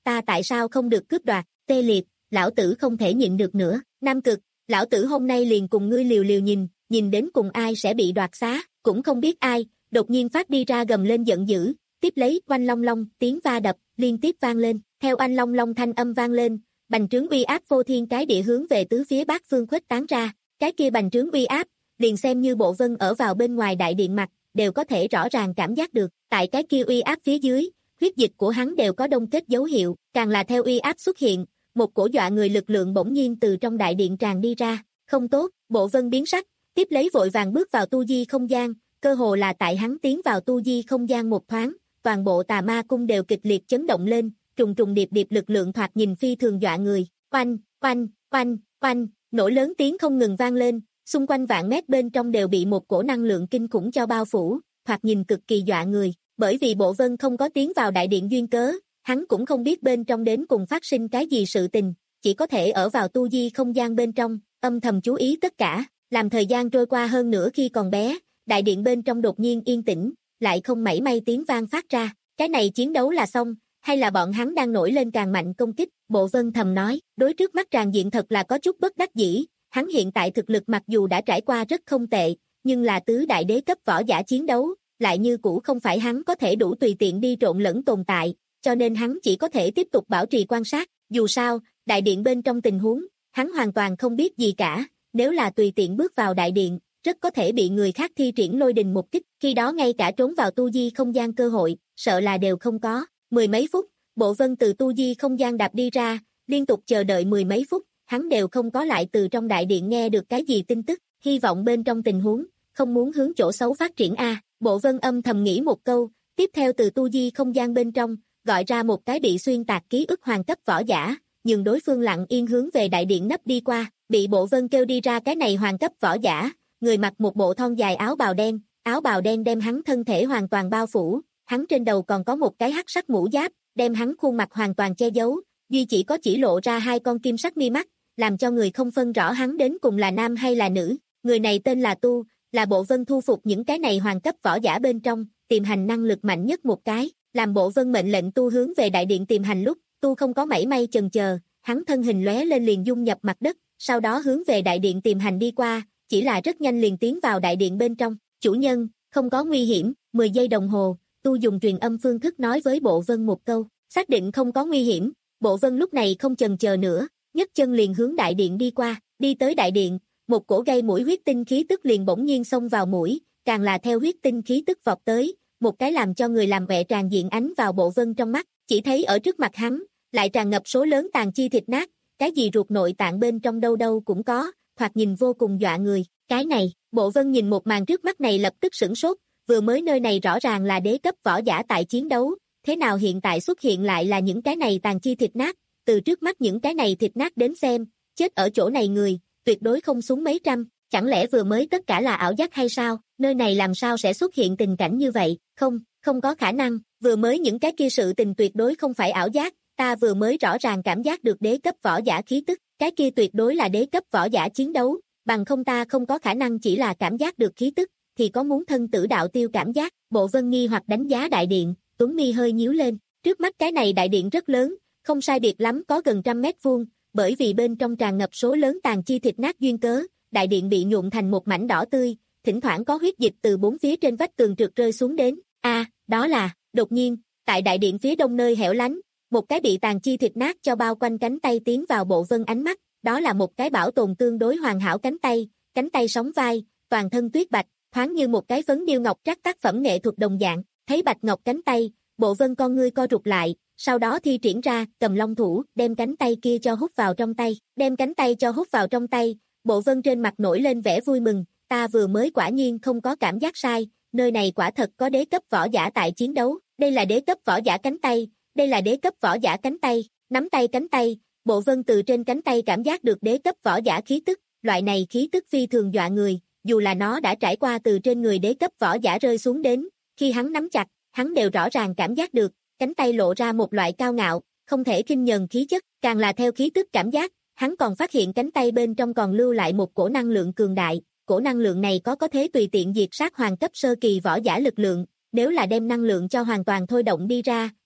ta tại sao không được cướp đoạt, tê liệt, lão tử không thể nhịn được nữa, Nam Cực, lão tử hôm nay liền cùng ngươi liều liều nhìn, nhìn đến cùng ai sẽ bị đoạt xá, cũng không biết ai, đột nhiên phát đi ra gầm lên giận dữ, tiếp lấy oanh long long, tiếng va đập, liên tiếp vang lên, theo oanh long long thanh âm vang lên, bành trướng uy áp vô thiên cái địa hướng về tứ phía bát phương khuếch tán ra, cái kia bành trướng uy áp, liền xem như Bộ Vân ở vào bên ngoài đại điện mặt, đều có thể rõ ràng cảm giác được, tại cái kia uy áp phía dưới, huyết dịch của hắn đều có đông kết dấu hiệu, càng là theo uy áp xuất hiện, một cổ dọa người lực lượng bỗng nhiên từ trong đại điện tràn đi ra, không tốt, Bộ Vân biến sắc, tiếp lấy vội vàng bước vào tu di không gian, cơ hồ là tại hắn tiến vào tu di không gian một thoáng, toàn bộ Tà Ma cung đều kịch liệt chấn động lên, trùng trùng điệp điệp lực lượng thoạt nhìn phi thường dọa người, oanh, oanh, oanh, oanh, nổ lớn tiếng không ngừng vang lên, xung quanh vạn mét bên trong đều bị một cổ năng lượng kinh khủng cho bao phủ, thoạt nhìn cực kỳ dọa người, bởi vì Bộ Vân không có tiến vào đại điện duyên cớ, hắn cũng không biết bên trong đến cùng phát sinh cái gì sự tình, chỉ có thể ở vào tu di không gian bên trong, âm thầm chú ý tất cả, làm thời gian trôi qua hơn nữa khi còn bé, đại điện bên trong đột nhiên yên tĩnh, lại không mảy may tiếng vang phát ra, cái này chiến đấu là xong, hay là bọn hắn đang nổi lên càng mạnh công kích, Bộ Vân thầm nói, đối trước mắt tràn diện thật là có chút bất đắc dĩ, hắn hiện tại thực lực mặc dù đã trải qua rất không tệ, nhưng là tứ đại đế cấp võ giả chiến đấu, lại như cũ không phải hắn có thể đủ tùy tiện đi trộn lẫn tồn tại, cho nên hắn chỉ có thể tiếp tục bảo trì quan sát, dù sao, đại điện bên trong tình huống, hắn hoàn toàn không biết gì cả, nếu là tùy tiện bước vào đại điện, rất có thể bị người khác thi triển lôi đình một kích, khi đó ngay cả trốn vào tu di không gian cơ hội, sợ là đều không có. Mười mấy phút, Bộ Vân từ tu di không gian đạp đi ra, liên tục chờ đợi mười mấy phút, hắn đều không có lại từ trong đại điện nghe được cái gì tin tức, hy vọng bên trong tình huống, không muốn hướng chỗ xấu phát triển a. Bộ Vân âm thầm nghĩ một câu, tiếp theo từ tu di không gian bên trong, gọi ra một cái bị xuyên tạc ký ức hoàng cấp võ giả, nhưng đối phương lặng yên hướng về đại điện nấp đi qua, bị Bộ Vân kêu đi ra cái này hoàng cấp võ giả, người mặc một bộ thon dài áo bào đen, áo bào đen đem hắn thân thể hoàn toàn bao phủ, hắn trên đầu còn có một cái hắc sắc mũ giáp, đem hắn khuôn mặt hoàn toàn che giấu, duy chỉ có chỉ lộ ra hai con kim sắc mi mắt, làm cho người không phân rõ hắn đến cùng là nam hay là nữ. Người này tên là Tu, là Bộ Vân thu phục những cái này hoàng cấp võ giả bên trong, tìm hành năng lực mạnh nhất một cái, làm Bộ Vân mệnh lệnh Tu hướng về đại điện tìm hành lúc, Tu không có mảy may chần chờ, hắn thân hình lóe lên liền dung nhập mặt đất, sau đó hướng về đại điện tìm hành đi qua, chỉ là rất nhanh liền tiến vào đại điện bên trong. Chủ nhân, không có nguy hiểm. Mười giây đồng hồ, Tu dùng truyền âm phương thức nói với Bộ Vân một câu, xác định không có nguy hiểm. Bộ Vân lúc này không chần chờ nữa, nhấc chân liền hướng đại điện đi qua, đi tới đại điện, một cổ gây mũi huyết tinh khí tức liền bỗng nhiên xông vào mũi, càng là theo huyết tinh khí tức vọt tới, một cái làm cho người làm quẹ tràn diện ánh vào Bộ Vân trong mắt, chỉ thấy ở trước mặt hắn, lại tràn ngập số lớn tàn chi thịt nát, cái gì ruột nội tạng bên trong đâu đâu cũng có, thoạt nhìn vô cùng dọa người. Cái này, Bộ Vân nhìn một màn trước mắt này lập tức sửng sốt, vừa mới nơi này rõ ràng là đế cấp võ giả tại chiến đấu, thế nào hiện tại xuất hiện lại là những cái này tàn chi thịt nát, từ trước mắt những cái này thịt nát đến xem, chết ở chỗ này người, tuyệt đối không xuống mấy trăm, chẳng lẽ vừa mới tất cả là ảo giác hay sao, nơi này làm sao sẽ xuất hiện tình cảnh như vậy, không, không có khả năng, vừa mới những cái kia sự tình tuyệt đối không phải ảo giác, ta vừa mới rõ ràng cảm giác được đế cấp võ giả khí tức, cái kia tuyệt đối là đế cấp võ giả chiến đấu, bằng không ta không có khả năng chỉ là cảm giác được khí tức, thì có muốn thân tử đạo tiêu cảm giác. Bộ Vân nghi hoặc đánh giá đại điện, Tuấn mi hơi nhíu lên, trước mắt cái này đại điện rất lớn, không sai biệt lắm có gần trăm mét vuông, bởi vì bên trong tràn ngập số lớn tàn chi thịt nát duyên cớ, đại điện bị nhuộm thành một mảnh đỏ tươi, thỉnh thoảng có huyết dịch từ bốn phía trên vách tường trượt rơi xuống đến. A, à, đó là, đột nhiên, tại đại điện phía đông nơi hẻo lánh, một cái bị tàn chi thịt nát cho bao quanh cánh tay tiến vào Bộ Vân ánh mắt, đó là một cái bảo tồn tương đối hoàn hảo cánh tay, cánh tay sóng vai, toàn thân tuyết bạch, thoáng như một cái phấn điêu ngọc trác tác phẩm nghệ thuật đồng dạng, thấy bạch ngọc cánh tay, Bộ Vân con ngươi co rụt lại, sau đó thi triển ra, cầm long thủ, đem cánh tay kia cho hút vào trong tay, đem cánh tay cho hút vào trong tay, Bộ Vân trên mặt nổi lên vẻ vui mừng, ta vừa mới quả nhiên không có cảm giác sai, nơi này quả thật có đế cấp võ giả tại chiến đấu, đây là đế cấp võ giả cánh tay, đây là đế cấp võ giả cánh tay, nắm tay cánh tay, Bộ Vân từ trên cánh tay cảm giác được đế cấp võ giả khí tức, loại này khí tức phi thường dọa người, dù là nó đã trải qua từ trên người đế cấp võ giả rơi xuống đến, khi hắn nắm chặt, hắn đều rõ ràng cảm giác được, cánh tay lộ ra một loại cao ngạo, không thể khinh nhờn khí chất, càng là theo khí tức cảm giác, hắn còn phát hiện cánh tay bên trong còn lưu lại một cổ năng lượng cường đại, cổ năng lượng này có có thể tùy tiện diệt sát hoàng cấp sơ kỳ võ giả lực lượng, nếu là đem năng lượng cho hoàn toàn thôi động đi ra,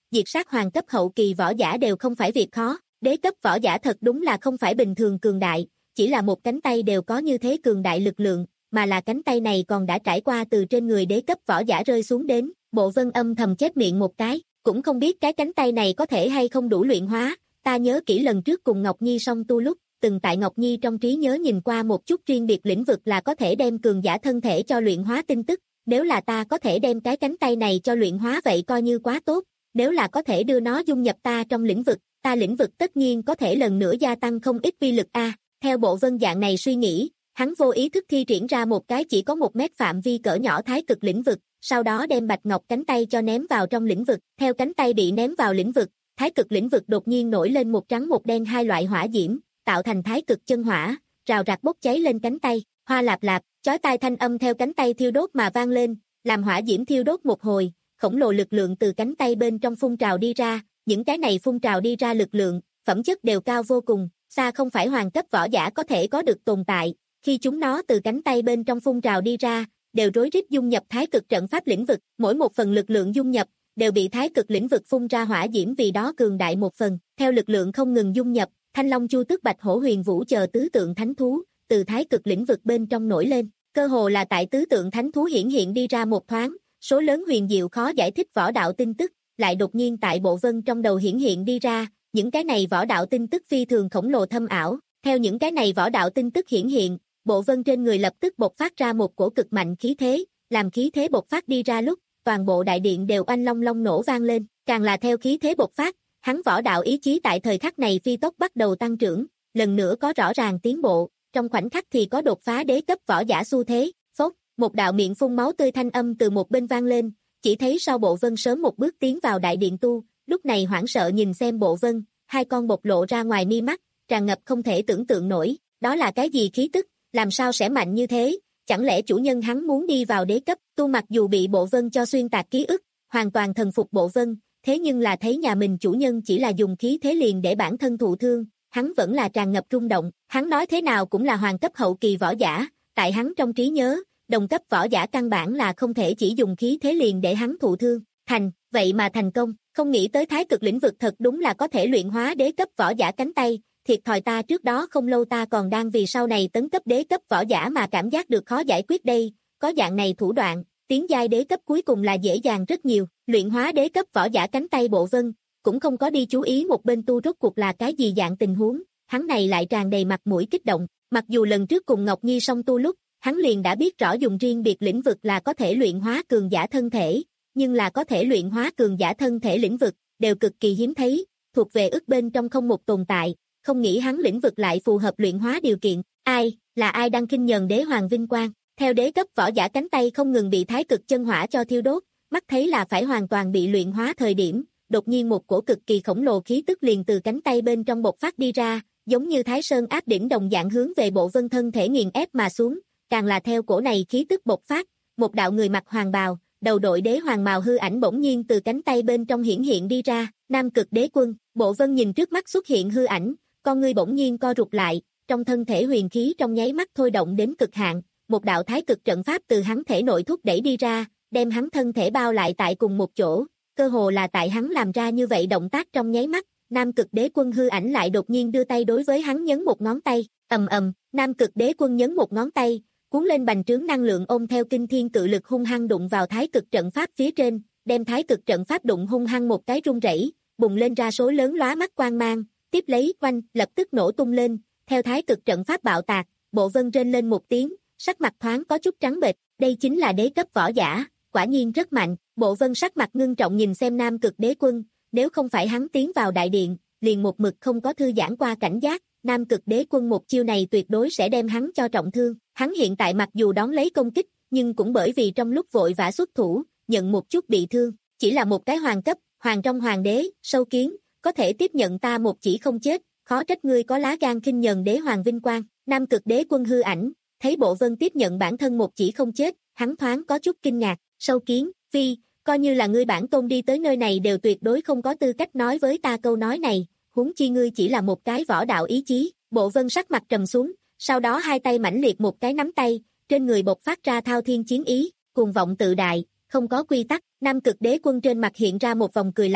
diệt sát hoàng cấp hậu kỳ võ giả đều không phải việc khó, đế cấp võ giả thật đúng là không phải bình thường cường đại, chỉ là một cánh tay đều có như thế cường đại lực lượng, mà là cánh tay này còn đã trải qua từ trên người đế cấp võ giả rơi xuống đến, Bộ Vân âm thầm chép miệng một cái, cũng không biết cái cánh tay này có thể hay không đủ luyện hóa, ta nhớ kỹ lần trước cùng Ngọc Nhi song tu lúc, từng tại Ngọc Nhi trong trí nhớ nhìn qua một chút riêng biệt lĩnh vực là có thể đem cường giả thân thể cho luyện hóa tin tức, nếu là ta có thể đem cái cánh tay này cho luyện hóa vậy coi như quá tốt, nếu là có thể đưa nó dung nhập ta trong lĩnh vực, ta lĩnh vực tất nhiên có thể lần nữa gia tăng không ít uy lực a. Theo Bộ Vân dạng này suy nghĩ, hắn vô ý thức thi triển ra một cái chỉ có một mét phạm vi cỡ nhỏ thái cực lĩnh vực, sau đó đem bạch ngọc cánh tay cho ném vào trong lĩnh vực, theo cánh tay bị ném vào lĩnh vực, thái cực lĩnh vực đột nhiên nổi lên một trắng một đen hai loại hỏa diễm, tạo thành thái cực chân hỏa, rào rạc bốc cháy lên cánh tay, hoa lạp lạp, chói tai thanh âm theo cánh tay thiêu đốt mà vang lên, làm hỏa diễm thiêu đốt một hồi, khổng lồ lực lượng từ cánh tay bên trong phun trào đi ra, những cái này phun trào đi ra lực lượng, phẩm chất đều cao vô cùng, xa không phải hoàng cấp võ giả có thể có được tồn tại, khi chúng nó từ cánh tay bên trong phun trào đi ra, đều rối rít dung nhập thái cực trận pháp lĩnh vực, mỗi một phần lực lượng dung nhập, đều bị thái cực lĩnh vực phun ra hỏa diễm vì đó cường đại một phần, theo lực lượng không ngừng dung nhập, Thanh Long Chu Tước Bạch Hổ Huyền Vũ chờ tứ tượng thánh thú, từ thái cực lĩnh vực bên trong nổi lên, cơ hồ là tại tứ tượng thánh thú hiển hiện đi ra một thoáng, số lớn huyền diệu khó giải thích võ đạo tin tức, lại đột nhiên tại Bộ Vân trong đầu hiển hiện đi ra, những cái này võ đạo tin tức phi thường khổng lồ thâm ảo, theo những cái này võ đạo tin tức hiển hiện, Bộ Vân trên người lập tức bộc phát ra một cổ cực mạnh khí thế, làm khí thế bộc phát đi ra lúc, toàn bộ đại điện đều oanh long long nổ vang lên, càng là theo khí thế bộc phát, hắn võ đạo ý chí tại thời khắc này phi tốc bắt đầu tăng trưởng, lần nữa có rõ ràng tiến bộ, trong khoảnh khắc thì có đột phá đế cấp võ giả xu thế, phốc, một đạo miệng phun máu tươi thanh âm từ một bên vang lên, chỉ thấy sau Bộ Vân sớm một bước tiến vào đại điện tu, lúc này hoảng sợ nhìn xem Bộ Vân, hai con bộc lộ ra ngoài mi mắt, tràn ngập không thể tưởng tượng nổi, đó là cái gì khí tức, làm sao sẽ mạnh như thế, chẳng lẽ chủ nhân hắn muốn đi vào đế cấp, tu mặc dù bị Bộ Vân cho xuyên tạc ký ức, hoàn toàn thần phục Bộ Vân, thế nhưng là thấy nhà mình chủ nhân chỉ là dùng khí thế liền để bản thân thụ thương, hắn vẫn là tràn ngập rung động, hắn nói thế nào cũng là hoàng cấp hậu kỳ võ giả, tại hắn trong trí nhớ, đồng cấp võ giả căn bản là không thể chỉ dùng khí thế liền để hắn thụ thương, thành, vậy mà thành công, không nghĩ tới thái cực lĩnh vực thật đúng là có thể luyện hóa đế cấp võ giả cánh tay, thiệt thòi ta trước đó không lâu ta còn đang vì sau này tấn cấp đế cấp võ giả mà cảm giác được khó giải quyết đây, có dạng này thủ đoạn, tiến giai đế cấp cuối cùng là dễ dàng rất nhiều, luyện hóa đế cấp võ giả cánh tay Bộ Vân, cũng không có đi chú ý một bên tu rốt cuộc là cái gì dạng tình huống, hắn này lại tràn đầy mặt mũi kích động, mặc dù lần trước cùng Ngọc Nhi song tu lúc, hắn liền đã biết rõ dùng riêng biệt lĩnh vực là có thể luyện hóa cường giả thân thể, nhưng là có thể luyện hóa cường giả thân thể lĩnh vực, đều cực kỳ hiếm thấy, thuộc về ức bên trong không một tồn tại, không nghĩ hắn lĩnh vực lại phù hợp luyện hóa điều kiện, ai, là ai đang khinh nhờn đế hoàng vinh quang, theo đế cấp võ giả cánh tay không ngừng bị thái cực chân hỏa cho thiêu đốt, mắt thấy là phải hoàn toàn bị luyện hóa thời điểm, đột nhiên một cổ cực kỳ khổng lồ khí tức liền từ cánh tay bên trong bộc phát đi ra, giống như Thái Sơn áp đỉnh đồng dạng hướng về Bộ Vân thân thể nghiền ép mà xuống, càng là theo cổ này khí tức bộc phát, một đạo người mặc hoàng bào, đầu đội đế hoàng màu hư ảnh bỗng nhiên từ cánh tay bên trong hiển hiện đi ra, Nam Cực Đế Quân, Bộ Vân nhìn trước mắt xuất hiện hư ảnh, con ngươi bỗng nhiên co rụt lại, trong thân thể huyền khí trong nháy mắt thôi động đến cực hạn, một đạo thái cực trận pháp từ hắn thể nội thúc đẩy đi ra, đem hắn thân thể bao lại tại cùng một chỗ, cơ hồ là tại hắn làm ra như vậy động tác trong nháy mắt, Nam Cực Đế Quân hư ảnh lại đột nhiên đưa tay đối với hắn nhấn một ngón tay, ầm ầm, Nam Cực Đế Quân nhấn một ngón tay, cuốn lên bành trướng năng lượng ôm theo kinh thiên cự lực hung hăng đụng vào thái cực trận pháp phía trên, đem thái cực trận pháp đụng hung hăng một cái rung rẩy, bùng lên ra số lớn lóa mắt quang mang, tiếp lấy oanh lập tức nổ tung lên, theo thái cực trận pháp bạo tạc, Bộ Vân rên lên một tiếng, sắc mặt thoáng có chút trắng bệch, đây chính là đế cấp võ giả, quả nhiên rất mạnh, Bộ Vân sắc mặt ngưng trọng nhìn xem Nam Cực Đế Quân, nếu không phải hắn tiến vào đại điện, liền một mực không có thư giãn qua cảnh giác, Nam Cực Đế Quân một chiêu này tuyệt đối sẽ đem hắn cho trọng thương, hắn hiện tại mặc dù đón lấy công kích, nhưng cũng bởi vì trong lúc vội vã xuất thủ, nhận một chút bị thương, chỉ là một cái hoàng cấp, hoàng trong hoàng đế, sâu kiến, có thể tiếp nhận ta một chỉ không chết, khó trách ngươi có lá gan khinh nhờn đế hoàng vinh quang, Nam Cực Đế Quân hư ảnh, thấy Bộ Vân tiếp nhận bản thân một chỉ không chết, hắn thoáng có chút kinh ngạc, sâu kiến, phi, coi như là ngươi bản tôn đi tới nơi này đều tuyệt đối không có tư cách nói với ta câu nói này, huống chi ngươi chỉ là một cái võ đạo ý chí, Bộ Vân sắc mặt trầm xuống, sau đó hai tay mãnh liệt một cái nắm tay, trên người bộc phát ra thao thiên chiến ý, cuồng vọng tự đại, không có quy tắc, Nam Cực Đế Quân trên mặt hiện ra một vòng cười lạnh,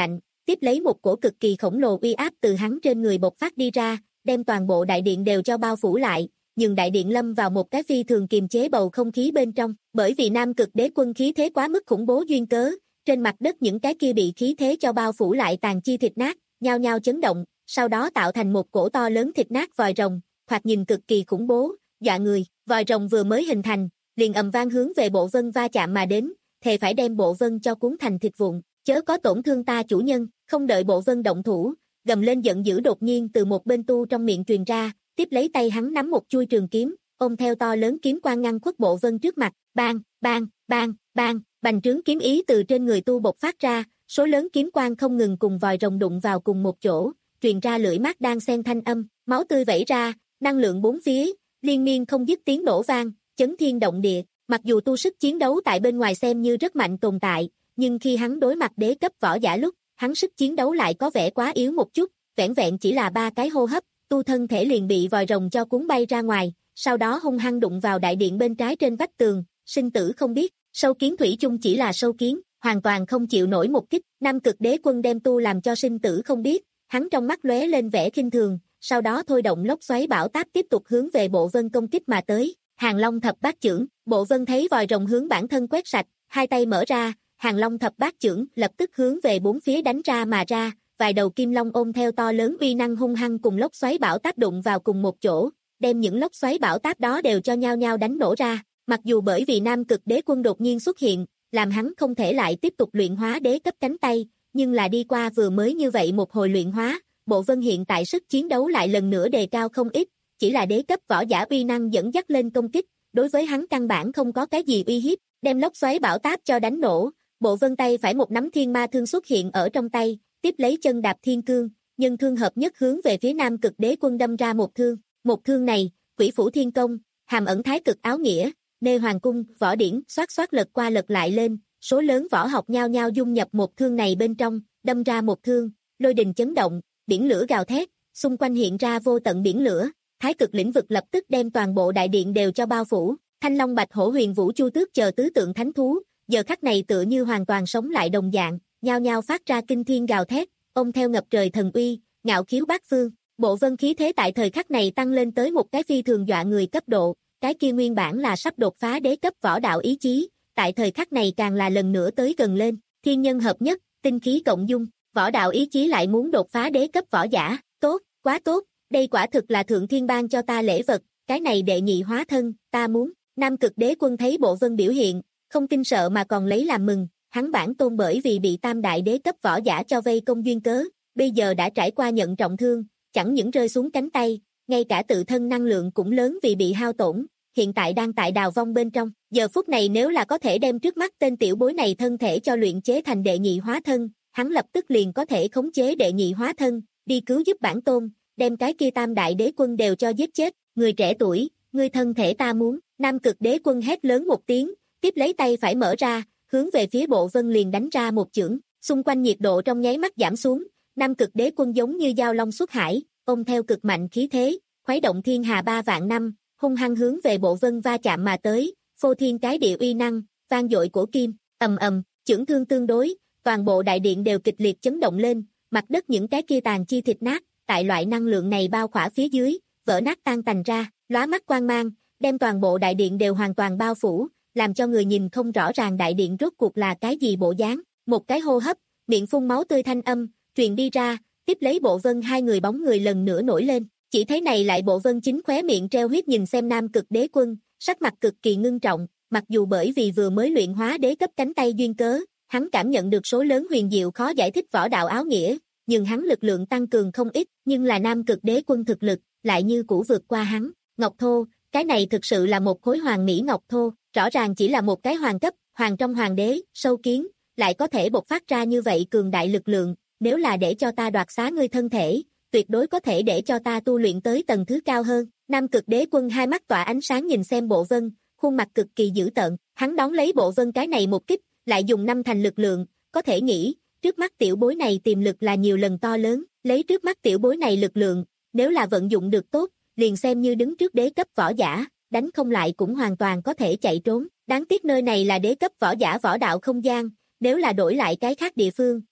tiếp lấy một cổ cực kỳ khổng lồ uy áp từ hắn trên người bộc phát đi ra, đem toàn bộ đại điện đều cho bao phủ lại, nhưng đại điện lâm vào một cái phi thường kiềm chế bầu không khí bên trong, bởi vì Nam Cực Đế Quân khí thế quá mức khủng bố duyên cớ, trên mặt đất những cái kia bị khí thế cho bao phủ lại tàn chi thịt nát, nhao nhao chấn động, sau đó tạo thành một cổ to lớn thịt nát vòi rồng, thoạt nhìn cực kỳ khủng bố, dọa người, vòi rồng vừa mới hình thành, liền ầm vang hướng về Bộ Vân va chạm mà đến, thề phải đem Bộ Vân cho cuốn thành thịt vụn, chớ có tổn thương ta chủ nhân, không đợi Bộ Vân động thủ, gầm lên giận dữ đột nhiên từ một bên tu trong miệng truyền ra, tiếp lấy tay hắn nắm một chuôi trường kiếm, ôm theo to lớn kiếm quang ngăn khuất Bộ Vân trước mặt, bang, bang, bang, bang, bành trướng kiếm ý từ trên người tu bộc phát ra, số lớn kiếm quang không ngừng cùng vòi rồng đụng vào cùng một chỗ, truyền ra lưỡi mát đang xen thanh âm, máu tươi vẩy ra, năng lượng bốn phía, liên miên không dứt tiếng nổ vang, chấn thiên động địa, mặc dù tu sức chiến đấu tại bên ngoài xem như rất mạnh tồn tại, nhưng khi hắn đối mặt đế cấp võ giả lúc, hắn sức chiến đấu lại có vẻ quá yếu một chút, vẻn vẹn chỉ là ba cái hô hấp, tu thân thể liền bị vòi rồng cho cuốn bay ra ngoài, sau đó hung hăng đụng vào đại điện bên trái trên vách tường, sinh tử không biết, sâu kiến thủy chung chỉ là sâu kiến, hoàn toàn không chịu nổi một kích, Nam Cực Đế Quân đem tu làm cho sinh tử không biết, hắn trong mắt lóe lên vẻ khinh thường, sau đó thôi động lốc xoáy bão táp tiếp tục hướng về Bộ Vân công kích mà tới, Hàng Long thập bát chưởng, Bộ Vân thấy vòi rồng hướng bản thân quét sạch, hai tay mở ra, Hàng Long thập bát chưởng lập tức hướng về bốn phía đánh ra mà ra, vài đầu kim long ôm theo to lớn uy năng hung hăng cùng lốc xoáy bão táp đụng vào cùng một chỗ, đem những lốc xoáy bão táp đó đều cho nhau nhau đánh nổ ra, mặc dù bởi vì Nam Cực Đế Quân đột nhiên xuất hiện, làm hắn không thể lại tiếp tục luyện hóa đế cấp cánh tay, nhưng là đi qua vừa mới như vậy một hồi luyện hóa, Bộ Vân hiện tại sức chiến đấu lại lần nữa đề cao không ít, chỉ là đế cấp võ giả uy năng dẫn dắt lên công kích, đối với hắn căn bản không có cái gì uy hiếp, đem lốc xoáy bão táp cho đánh nổ, Bộ Vân tay phải một nắm thiên ma thương xuất hiện ở trong tay, tiếp lấy chân đạp thiên cương, nhân thương hợp nhất hướng về phía Nam Cực Đế Quân đâm ra một thương, một thương này, Quỷ Phủ Thiên Công, hàm ẩn thái cực áo nghĩa, nê hoàng cung, võ điển, xoát xoát lật qua lật lại lên, số lớn võ học nhau nhau dung nhập một thương này bên trong, đâm ra một thương, lôi đình chấn động, biển lửa gào thét, xung quanh hiện ra vô tận biển lửa, thái cực lĩnh vực lập tức đem toàn bộ đại điện đều cho bao phủ, Thanh Long Bạch Hổ Huyền Vũ Chu Tước chờ tứ tượng thánh thú, giờ khắc này tựa như hoàn toàn sống lại đồng dạng, nhao nhao phát ra kinh thiên gào thét, ôm theo ngập trời thần uy, ngạo khiếu bát phương, Bộ Vân khí thế tại thời khắc này tăng lên tới một cái phi thường dọa người cấp độ, cái kia nguyên bản là sắp đột phá đế cấp võ đạo ý chí, tại thời khắc này càng là lần nữa tới gần lên, thiên nhân hợp nhất, tinh khí cộng dung, võ đạo ý chí lại muốn đột phá đế cấp võ giả, tốt, quá tốt, đây quả thực là thượng thiên ban cho ta lễ vật, cái này đệ nhị hóa thân, ta muốn, Nam Cực Đế Quân thấy Bộ Vân biểu hiện, không kinh sợ mà còn lấy làm mừng, hắn bản tôn bởi vì bị tam đại đế cấp võ giả cho vây công duyên cớ, bây giờ đã trải qua nhận trọng thương, chẳng những rơi xuống cánh tay, ngay cả tự thân năng lượng cũng lớn vì bị hao tổn, hiện tại đang tại đào vong bên trong, giờ phút này nếu là có thể đem trước mắt tên tiểu bối này thân thể cho luyện chế thành đệ nhị hóa thân, hắn lập tức liền có thể khống chế đệ nhị hóa thân, đi cứu giúp bản tôn, đem cái kia tam đại đế quân đều cho giết chết, người trẻ tuổi, ngươi thân thể ta muốn, Nam Cực Đế Quân hét lớn một tiếng, tiếp lấy tay phải mở ra, hướng về phía Bộ Vân liền đánh ra một chưởng, xung quanh nhiệt độ trong nháy mắt giảm xuống, Nam Cực Đế Quân giống như dao long xuất hải, ôm theo cực mạnh khí thế, khuấy động thiên hà ba vạn năm, hung hăng hướng về Bộ Vân va chạm mà tới, phô thiên cái địa uy năng, vang dội của kim, ầm ầm, chưởng thương tương đối, toàn bộ đại điện đều kịch liệt chấn động lên, mặt đất những cái kia tàn chi thịt nát, tại loại năng lượng này bao khỏa phía dưới, vỡ nát tan tành ra, lóa mắt quang mang, đem toàn bộ đại điện đều hoàn toàn bao phủ, làm cho người nhìn không rõ ràng đại điện rốt cuộc là cái gì bộ dáng, một cái hô hấp, miệng phun máu tươi thanh âm, truyền đi ra, tiếp lấy Bộ Vân hai người bóng người lần nữa nổi lên, chỉ thấy này lại Bộ Vân chính khóe miệng treo huyết nhìn xem Nam Cực Đế Quân, sắc mặt cực kỳ ngưng trọng, mặc dù bởi vì vừa mới luyện hóa đế cấp cánh tay duyên cớ, hắn cảm nhận được số lớn huyền diệu khó giải thích võ đạo áo nghĩa, nhưng hắn lực lượng tăng cường không ít, nhưng là Nam Cực Đế Quân thực lực lại như cũ vượt qua hắn, ngọc thô, cái này thực sự là một khối hoàng mỹ ngọc thô, rõ ràng chỉ là một cái hoàng cấp, hoàng trong hoàng đế, sâu kiến, lại có thể bộc phát ra như vậy cường đại lực lượng, nếu là để cho ta đoạt xá ngươi thân thể, tuyệt đối có thể để cho ta tu luyện tới tầng thứ cao hơn. Nam Cực Đế Quân hai mắt tỏa ánh sáng nhìn xem Bộ Vân, khuôn mặt cực kỳ dữ tợn, hắn đón lấy Bộ Vân cái này một kích, lại dùng năm thành lực lượng, có thể nghĩ, trước mắt tiểu bối này tiềm lực là nhiều lần to lớn, lấy trước mắt tiểu bối này lực lượng, nếu là vận dụng được tốt, liền xem như đứng trước đế cấp võ giả, đánh không lại cũng hoàn toàn có thể chạy trốn, đáng tiếc nơi này là đế cấp võ giả võ đạo không gian, nếu là đổi lại cái khác địa phương,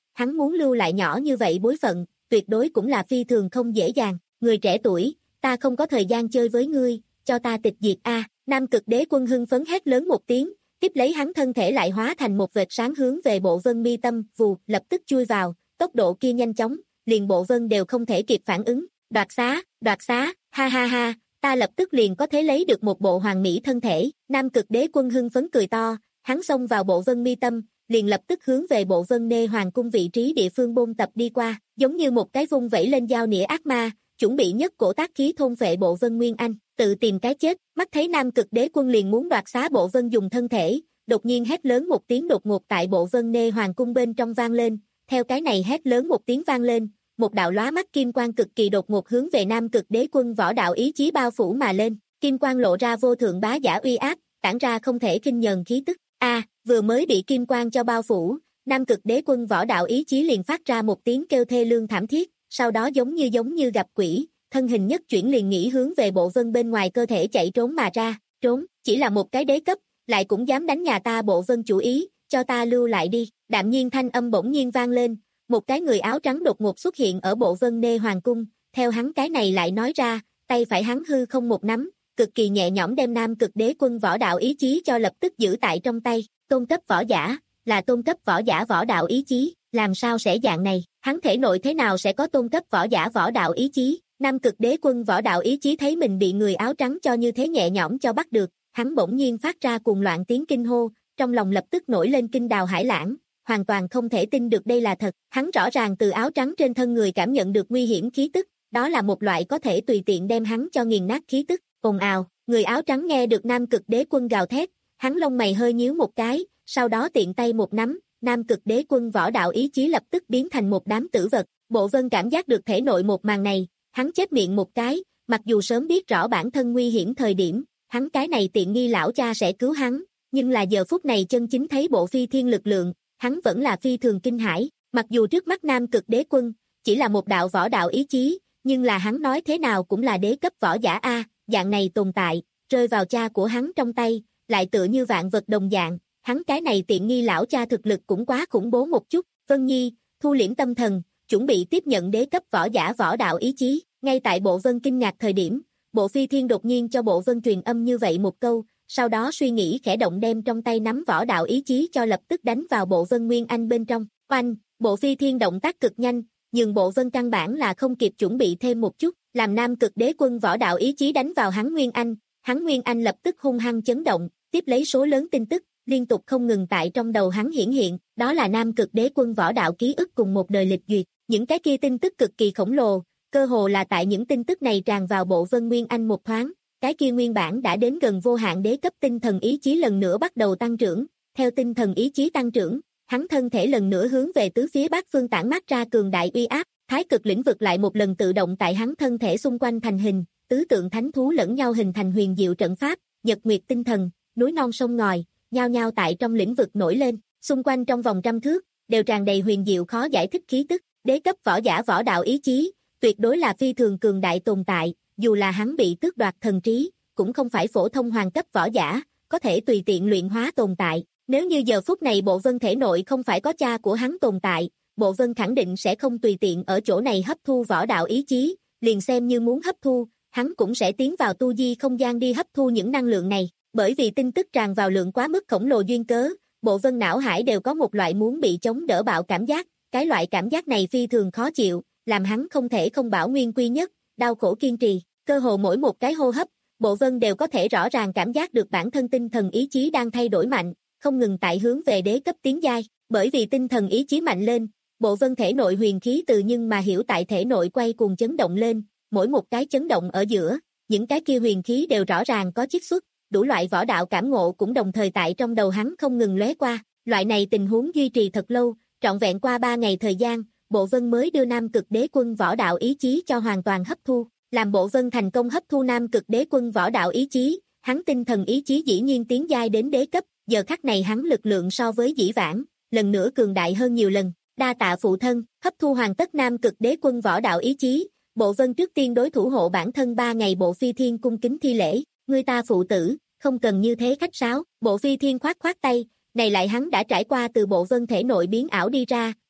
hắn muốn lưu lại nhỏ như vậy bối phận, tuyệt đối cũng là phi thường không dễ dàng. Người trẻ tuổi, ta không có thời gian chơi với ngươi, cho ta tịch diệt a. Nam Cực Đế Quân hưng phấn hét lớn một tiếng, tiếp lấy hắn thân thể lại hóa thành một vệt sáng hướng về Bộ Vân mi tâm, vù, lập tức chui vào, tốc độ kia nhanh chóng, liền Bộ Vân đều không thể kịp phản ứng. Đoạt xá, đoạt xá, ha ha ha, ta lập tức liền có thể lấy được một bộ hoàng mỹ thân thể. Nam Cực Đế Quân hưng phấn cười to, hắn xông vào Bộ Vân mi tâm, liền lập tức hướng về Bộ Vân Nê Hoàng cung vị trí địa phương bôn tập đi qua, giống như một cái vung vẩy lên dao nĩa ác ma, chuẩn bị nhất cổ tác khí thôn phệ Bộ Vân Nguyên Anh, tự tìm cái chết. Mắt thấy Nam Cực Đế Quân liền muốn đoạt xá Bộ Vân dùng thân thể, đột nhiên hét lớn một tiếng đột ngột tại Bộ Vân Nê Hoàng cung bên trong vang lên, theo cái này hét lớn một tiếng vang lên, một đạo lóa mắt kim quang cực kỳ đột ngột hướng về Nam Cực Đế Quân võ đạo ý chí bao phủ mà lên, kim quang lộ ra vô thượng bá giả uy áp, tản ra không thể kinh nhờn khí tức. A, vừa mới bị kim quang cho bao phủ, Nam Cực Đế Quân võ đạo ý chí liền phát ra một tiếng kêu thê lương thảm thiết, sau đó giống như giống như gặp quỷ, thân hình nhất chuyển liền nghĩ hướng về Bộ Vân bên ngoài cơ thể chạy trốn mà ra. Trốn, chỉ là một cái đế cấp, lại cũng dám đánh nhà ta Bộ Vân chủ ý, cho ta lưu lại đi. Đạm nhiên thanh âm bỗng nhiên vang lên, một cái người áo trắng đột ngột xuất hiện ở Bộ Vân Nê Hoàng cung, theo hắn cái này lại nói ra, tay phải hắn hư không một nắm, cực kỳ nhẹ nhõm đem Nam Cực Đế Quân võ đạo ý chí cho lập tức giữ tại trong tay. Tôn cấp võ giả, là tôn cấp võ giả võ đạo ý chí, làm sao sẽ dạng này, hắn thể nội thế nào sẽ có tôn cấp võ giả võ đạo ý chí? Nam Cực Đế Quân võ đạo ý chí thấy mình bị người áo trắng cho như thế nhẹ nhõm cho bắt được, hắn bỗng nhiên phát ra cuồng loạn tiếng kinh hô, trong lòng lập tức nổi lên kinh đào hải lãng, hoàn toàn không thể tin được đây là thật. Hắn rõ ràng từ áo trắng trên thân người cảm nhận được nguy hiểm khí tức, đó là một loại có thể tùy tiện đem hắn cho nghiền nát khí tức. Ồn ào, người áo trắng nghe được Nam Cực Đế Quân gào thét, hắn lông mày hơi nhíu một cái, sau đó tiện tay một nắm, Nam Cực Đế Quân võ đạo ý chí lập tức biến thành một đám tử vật. Bộ Vân cảm giác được thể nội một màn này, hắn chép miệng một cái, mặc dù sớm biết rõ bản thân nguy hiểm thời điểm, hắn cái này tiện nghi lão cha sẽ cứu hắn, nhưng là giờ phút này chân chính thấy bộ phi thiên lực lượng, hắn vẫn là phi thường kinh hãi. Mặc dù trước mắt Nam Cực Đế Quân chỉ là một đạo võ đạo ý chí, nhưng là hắn nói thế nào cũng là đế cấp võ giả a, dạng này tồn tại, rơi vào cha của hắn trong tay, lại tựa như vạn vật đồng dạng, hắn cái này tiện nghi lão cha thực lực cũng quá khủng bố một chút. Vân Nhi, thu liễm tâm thần, chuẩn bị tiếp nhận đế cấp võ giả võ đạo ý chí. Ngay tại Bộ Vân kinh ngạc thời điểm, Bộ Phi Thiên đột nhiên cho Bộ Vân truyền âm như vậy một câu, sau đó suy nghĩ khẽ động đem trong tay nắm võ đạo ý chí cho lập tức đánh vào Bộ Vân Nguyên Anh bên trong. Oanh, Bộ Phi Thiên động tác cực nhanh, nhưng Bộ Vân căn bản là không kịp chuẩn bị thêm một chút, làm Nam Cực Đế Quân võ đạo ý chí đánh vào hắn Nguyên Anh, hắn Nguyên Anh lập tức hung hăng chấn động, tiếp lấy số lớn tin tức liên tục không ngừng tại trong đầu hắn hiển hiện, đó là Nam Cực Đế Quân võ đạo ký ức cùng một đời lịch duyệt, những cái kia tin tức cực kỳ khổng lồ, cơ hồ là tại những tin tức này tràn vào Bộ Vân Nguyên Anh một thoáng, cái kia nguyên bản đã đến gần vô hạn đế cấp tinh thần ý chí lần nữa bắt đầu tăng trưởng, theo tinh thần ý chí tăng trưởng, hắn thân thể lần nữa hướng về tứ phía bát phương tản mát ra cường đại uy áp, thái cực lĩnh vực lại một lần tự động tại hắn thân thể xung quanh thành hình, tứ tượng thánh thú lẫn nhau hình thành huyền diệu trận pháp, nhật nguyệt tinh thần, núi non sông ngòi, nhao nhao tại trong lĩnh vực nổi lên, xung quanh trong vòng trăm thước, đều tràn đầy huyền diệu khó giải thích khí tức, đế cấp võ giả võ đạo ý chí, tuyệt đối là phi thường cường đại tồn tại, dù là hắn bị tước đoạt thần trí, cũng không phải phổ thông hoàng cấp võ giả, có thể tùy tiện luyện hóa tồn tại. Nếu như giờ phút này Bộ Vân thể nội không phải có cha của hắn tồn tại, Bộ Vân khẳng định sẽ không tùy tiện ở chỗ này hấp thu võ đạo ý chí, liền xem như muốn hấp thu, hắn cũng sẽ tiến vào tu di không gian đi hấp thu những năng lượng này, bởi vì tin tức tràn vào lượng quá mức khổng lồ duyên cớ, Bộ Vân não hải đều có một loại muốn bị chống đỡ bạo cảm giác, cái loại cảm giác này phi thường khó chịu, làm hắn không thể không bảo nguyên quy nhất, đau khổ kiên trì, cơ hồ mỗi một cái hô hấp, Bộ Vân đều có thể rõ ràng cảm giác được bản thân tinh thần ý chí đang thay đổi mạnh, không ngừng tại hướng về đế cấp tiến giai, bởi vì tinh thần ý chí mạnh lên, Bộ Vân thể nội huyền khí từ nhưng mà hiểu tại thể nội quay cuồng chấn động lên, mỗi một cái chấn động ở giữa, những cái kia huyền khí đều rõ ràng có chiết xuất, đủ loại võ đạo cảm ngộ cũng đồng thời tại trong đầu hắn không ngừng lóe qua, loại này tình huống duy trì thật lâu, trọn vẹn qua ba ngày thời gian, Bộ Vân mới đưa Nam Cực Đế Quân võ đạo ý chí cho hoàn toàn hấp thu, làm Bộ Vân thành công hấp thu Nam Cực Đế Quân võ đạo ý chí, hắn tinh thần ý chí dĩ nhiên tiến giai đến đế cấp, giờ khắc này hắn lực lượng so với dĩ vãng, lần nữa cường đại hơn nhiều lần, đa tạ phụ thân, hấp thu hoàn tất Nam Cực Đế Quân võ đạo ý chí, Bộ Vân trước tiên đối thủ hộ bản thân ba ngày Bộ Phi Thiên cung kính thi lễ, ngươi ta phụ tử, không cần như thế khách sáo, Bộ Phi Thiên khoát khoát tay, này lại hắn đã trải qua từ Bộ Vân thể nội biến ảo đi ra,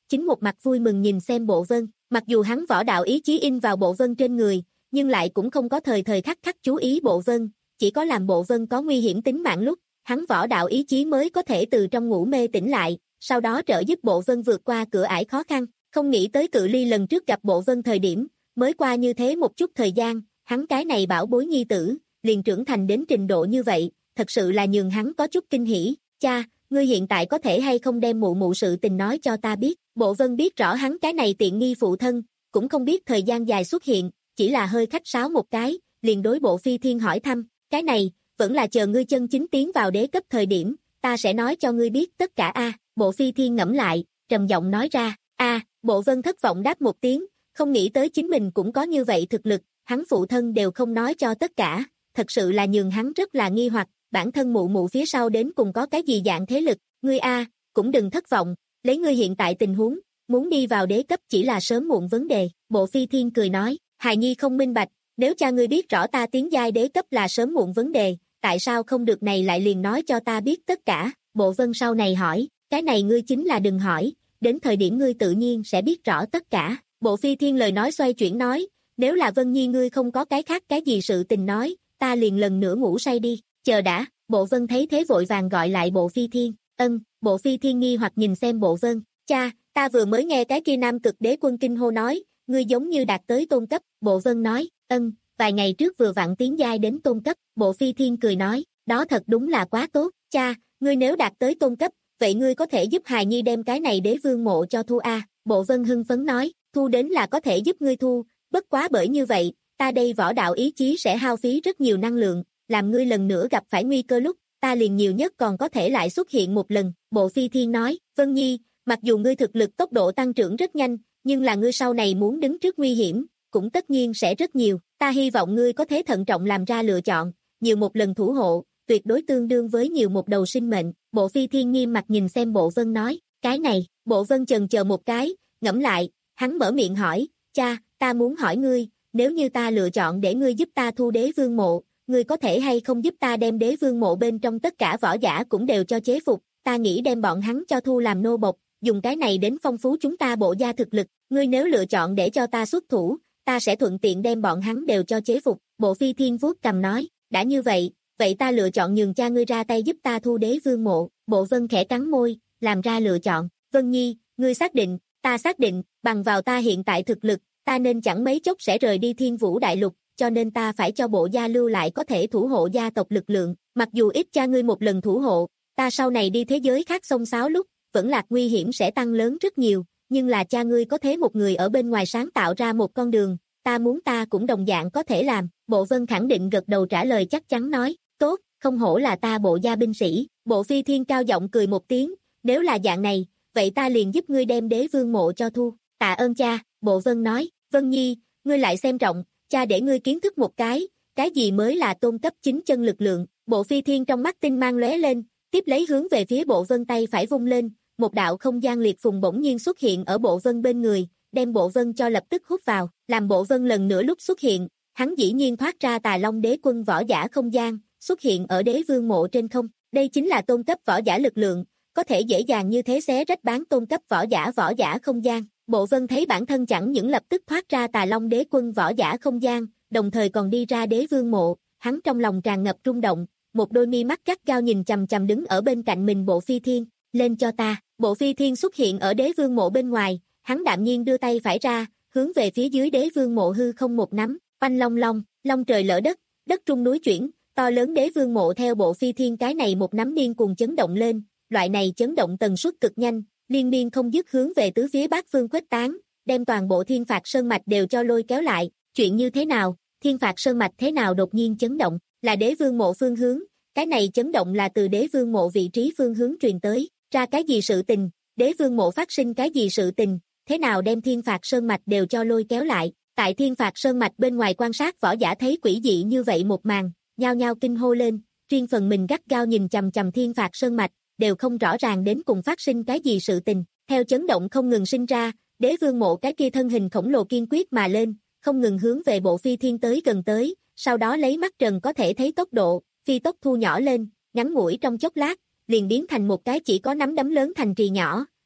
chính một mặt vui mừng nhìn xem Bộ Vân, mặc dù hắn võ đạo ý chí in vào Bộ Vân trên người, nhưng lại cũng không có thời thời khắc khắc chú ý Bộ Vân, chỉ có làm Bộ Vân có nguy hiểm tính mạng lúc, hắn võ đạo ý chí mới có thể từ trong ngủ mê tỉnh lại, sau đó trợ giúp Bộ Vân vượt qua cửa ải khó khăn, không nghĩ tới cự ly lần trước gặp Bộ Vân thời điểm, mới qua như thế một chút thời gian, hắn cái này bảo bối nhi tử, liền trưởng thành đến trình độ như vậy, thật sự là nhường hắn có chút kinh hỉ. Cha, ngươi hiện tại có thể hay không đem mụ mụ sự tình nói cho ta biết? Bộ Vân biết rõ hắn cái này tiện nghi phụ thân, cũng không biết thời gian dài xuất hiện, chỉ là hơi khách sáo một cái, liền đối Bộ Phi Thiên hỏi thăm, cái này, vẫn là chờ ngươi chân chính tiến vào đế cấp thời điểm, ta sẽ nói cho ngươi biết tất cả a. Bộ Phi Thiên ngẫm lại, trầm giọng nói ra, a. Bộ Vân thất vọng đáp một tiếng, không nghĩ tới chính mình cũng có như vậy thực lực, hắn phụ thân đều không nói cho tất cả, thật sự là nhường hắn rất là nghi hoặc, bản thân mụ mụ phía sau đến cùng có cái gì dạng thế lực, ngươi a, cũng đừng thất vọng, lấy ngươi hiện tại tình huống, muốn đi vào đế cấp chỉ là sớm muộn vấn đề. Bộ Phi Thiên cười nói, hài nhi không minh bạch, nếu cha ngươi biết rõ ta tiến giai đế cấp là sớm muộn vấn đề, tại sao không được này lại liền nói cho ta biết tất cả? Bộ Vân sau này hỏi, cái này ngươi chính là đừng hỏi, đến thời điểm ngươi tự nhiên sẽ biết rõ tất cả. Bộ Phi Thiên lời nói xoay chuyển nói, nếu là Vân Nhi ngươi không có cái khác cái gì sự tình nói, ta liền lần nữa ngủ say đi, chờ đã. Bộ Vân thấy thế vội vàng gọi lại Bộ Phi Thiên, ân. Bộ Phi Thiên nghi hoặc nhìn xem Bộ Vân, cha, ta vừa mới nghe cái kia Nam Cực Đế Quân kinh hô nói, ngươi giống như đạt tới tôn cấp. Bộ Vân nói, ân, vài ngày trước vừa vặn tiến giai đến tôn cấp. Bộ Phi Thiên cười nói, đó thật đúng là quá tốt, cha, ngươi nếu đạt tới tôn cấp, vậy ngươi có thể giúp hài nhi đem cái này đế vương mộ cho thu a. Bộ Vân hưng phấn nói, thu đến là có thể giúp ngươi thu, bất quá bởi như vậy, ta đây võ đạo ý chí sẽ hao phí rất nhiều năng lượng, làm ngươi lần nữa gặp phải nguy cơ lúc, ta liền nhiều nhất còn có thể lại xuất hiện một lần. Bộ Phi Thiên nói, Vân Nhi, mặc dù ngươi thực lực tốc độ tăng trưởng rất nhanh, nhưng là ngươi sau này muốn đứng trước nguy hiểm, cũng tất nhiên sẽ rất nhiều, ta hy vọng ngươi có thể thận trọng làm ra lựa chọn, nhiều một lần thủ hộ, tuyệt đối tương đương với nhiều một đầu sinh mệnh. Bộ Phi Thiên nghiêm mặt nhìn xem Bộ Vân nói, cái này. Bộ Vân chần chờ một cái, ngẫm lại, hắn mở miệng hỏi, cha, ta muốn hỏi ngươi, nếu như ta lựa chọn để ngươi giúp ta thu đế vương mộ, ngươi có thể hay không giúp ta đem đế vương mộ bên trong tất cả võ giả cũng đều cho chế phục, ta nghĩ đem bọn hắn cho thu làm nô bộc, dùng cái này đến phong phú chúng ta bộ gia thực lực, ngươi nếu lựa chọn để cho ta xuất thủ, ta sẽ thuận tiện đem bọn hắn đều cho chế phục. Bộ Phi Thiên vuốt cầm nói, đã như vậy, vậy ta lựa chọn nhường cha ngươi ra tay giúp ta thu đế vương mộ. Bộ Vân khẽ cắn môi, làm ra lựa chọn. Vân Nhi, ngươi xác định? Ta xác định, bằng vào ta hiện tại thực lực, ta nên chẳng mấy chốc sẽ rời đi Thiên Vũ Đại Lục, cho nên ta phải cho bộ gia lưu lại có thể thủ hộ gia tộc lực lượng, mặc dù ít cha ngươi một lần thủ hộ, ta sau này đi thế giới khác xông xáo lúc, vẫn lạc nguy hiểm sẽ tăng lớn rất nhiều, nhưng là cha ngươi có thế một người ở bên ngoài sáng tạo ra một con đường, ta muốn ta cũng đồng dạng có thể làm. Bộ Vân khẳng định gật đầu trả lời chắc chắn nói, tốt, không hổ là ta bộ gia binh sĩ. Bộ Phi Thiên cao giọng cười một tiếng, nếu là dạng này, vậy ta liền giúp ngươi đem đế vương mộ cho thu. Tạ ơn cha. Bộ Vân nói, Vân Nhi, ngươi lại xem trọng, cha để ngươi kiến thức một cái, cái gì mới là tôn cấp chính chân lực lượng. Bộ Phi Thiên trong mắt tinh mang lóe lên, tiếp lấy hướng về phía Bộ Vân tay phải vung lên, một đạo không gian liệt phùng bỗng nhiên xuất hiện ở Bộ Vân bên người, đem Bộ Vân cho lập tức hút vào, làm Bộ Vân lần nữa lúc xuất hiện, hắn dĩ nhiên thoát ra Tà Long Đế Quân võ giả không gian, xuất hiện ở đế vương mộ trên không. Đây chính là tôn cấp võ giả lực lượng, có thể dễ dàng như thế xé rách bán tôn cấp võ giả võ giả không gian. Bộ Vân thấy bản thân chẳng những lập tức thoát ra Tà Long Đế Quân võ giả không gian, đồng thời còn đi ra đế vương mộ, hắn trong lòng tràn ngập rung động, một đôi mi mắt gắt gao nhìn chằm chằm đứng ở bên cạnh mình Bộ Phi Thiên, lên cho ta. Bộ Phi Thiên xuất hiện ở đế vương mộ bên ngoài, hắn đạm nhiên đưa tay phải ra, hướng về phía dưới đế vương mộ hư không một nắm, oanh long long, long trời lở đất, đất rung núi chuyển, to lớn đế vương mộ theo Bộ Phi Thiên cái này một nắm điên cuồng chấn động lên, loại này chấn động tần suất cực nhanh, liên miên không dứt hướng về tứ phía bát phương khuếch tán, đem toàn bộ Thiên Phạt Sơn mạch đều cho lôi kéo lại. Chuyện như thế nào? Thiên Phạt Sơn mạch thế nào đột nhiên chấn động? Là đế vương mộ phương hướng, cái này chấn động là từ đế vương mộ vị trí phương hướng truyền tới, ra cái gì sự tình, đế vương mộ phát sinh cái gì sự tình, thế nào đem Thiên Phạt Sơn mạch đều cho lôi kéo lại. Tại Thiên Phạt Sơn mạch bên ngoài quan sát võ giả thấy quỷ dị như vậy một màn, nhao nhao kinh hô lên, riêng phần mình gắt gao nhìn chằm chằm Thiên Phạt Sơn mạch, đều không rõ ràng đến cùng phát sinh cái gì sự tình. Theo chấn động không ngừng sinh ra, đế vương mộ cái kia thân hình khổng lồ kiên quyết mà lên, không ngừng hướng về Bộ Phi Thiên tới gần tới, sau đó lấy mắt trần có thể thấy tốc độ, phi tốc thu nhỏ lên, ngắn ngủi trong chốc lát, liền biến thành một cái chỉ có nắm đấm lớn thành trì nhỏ,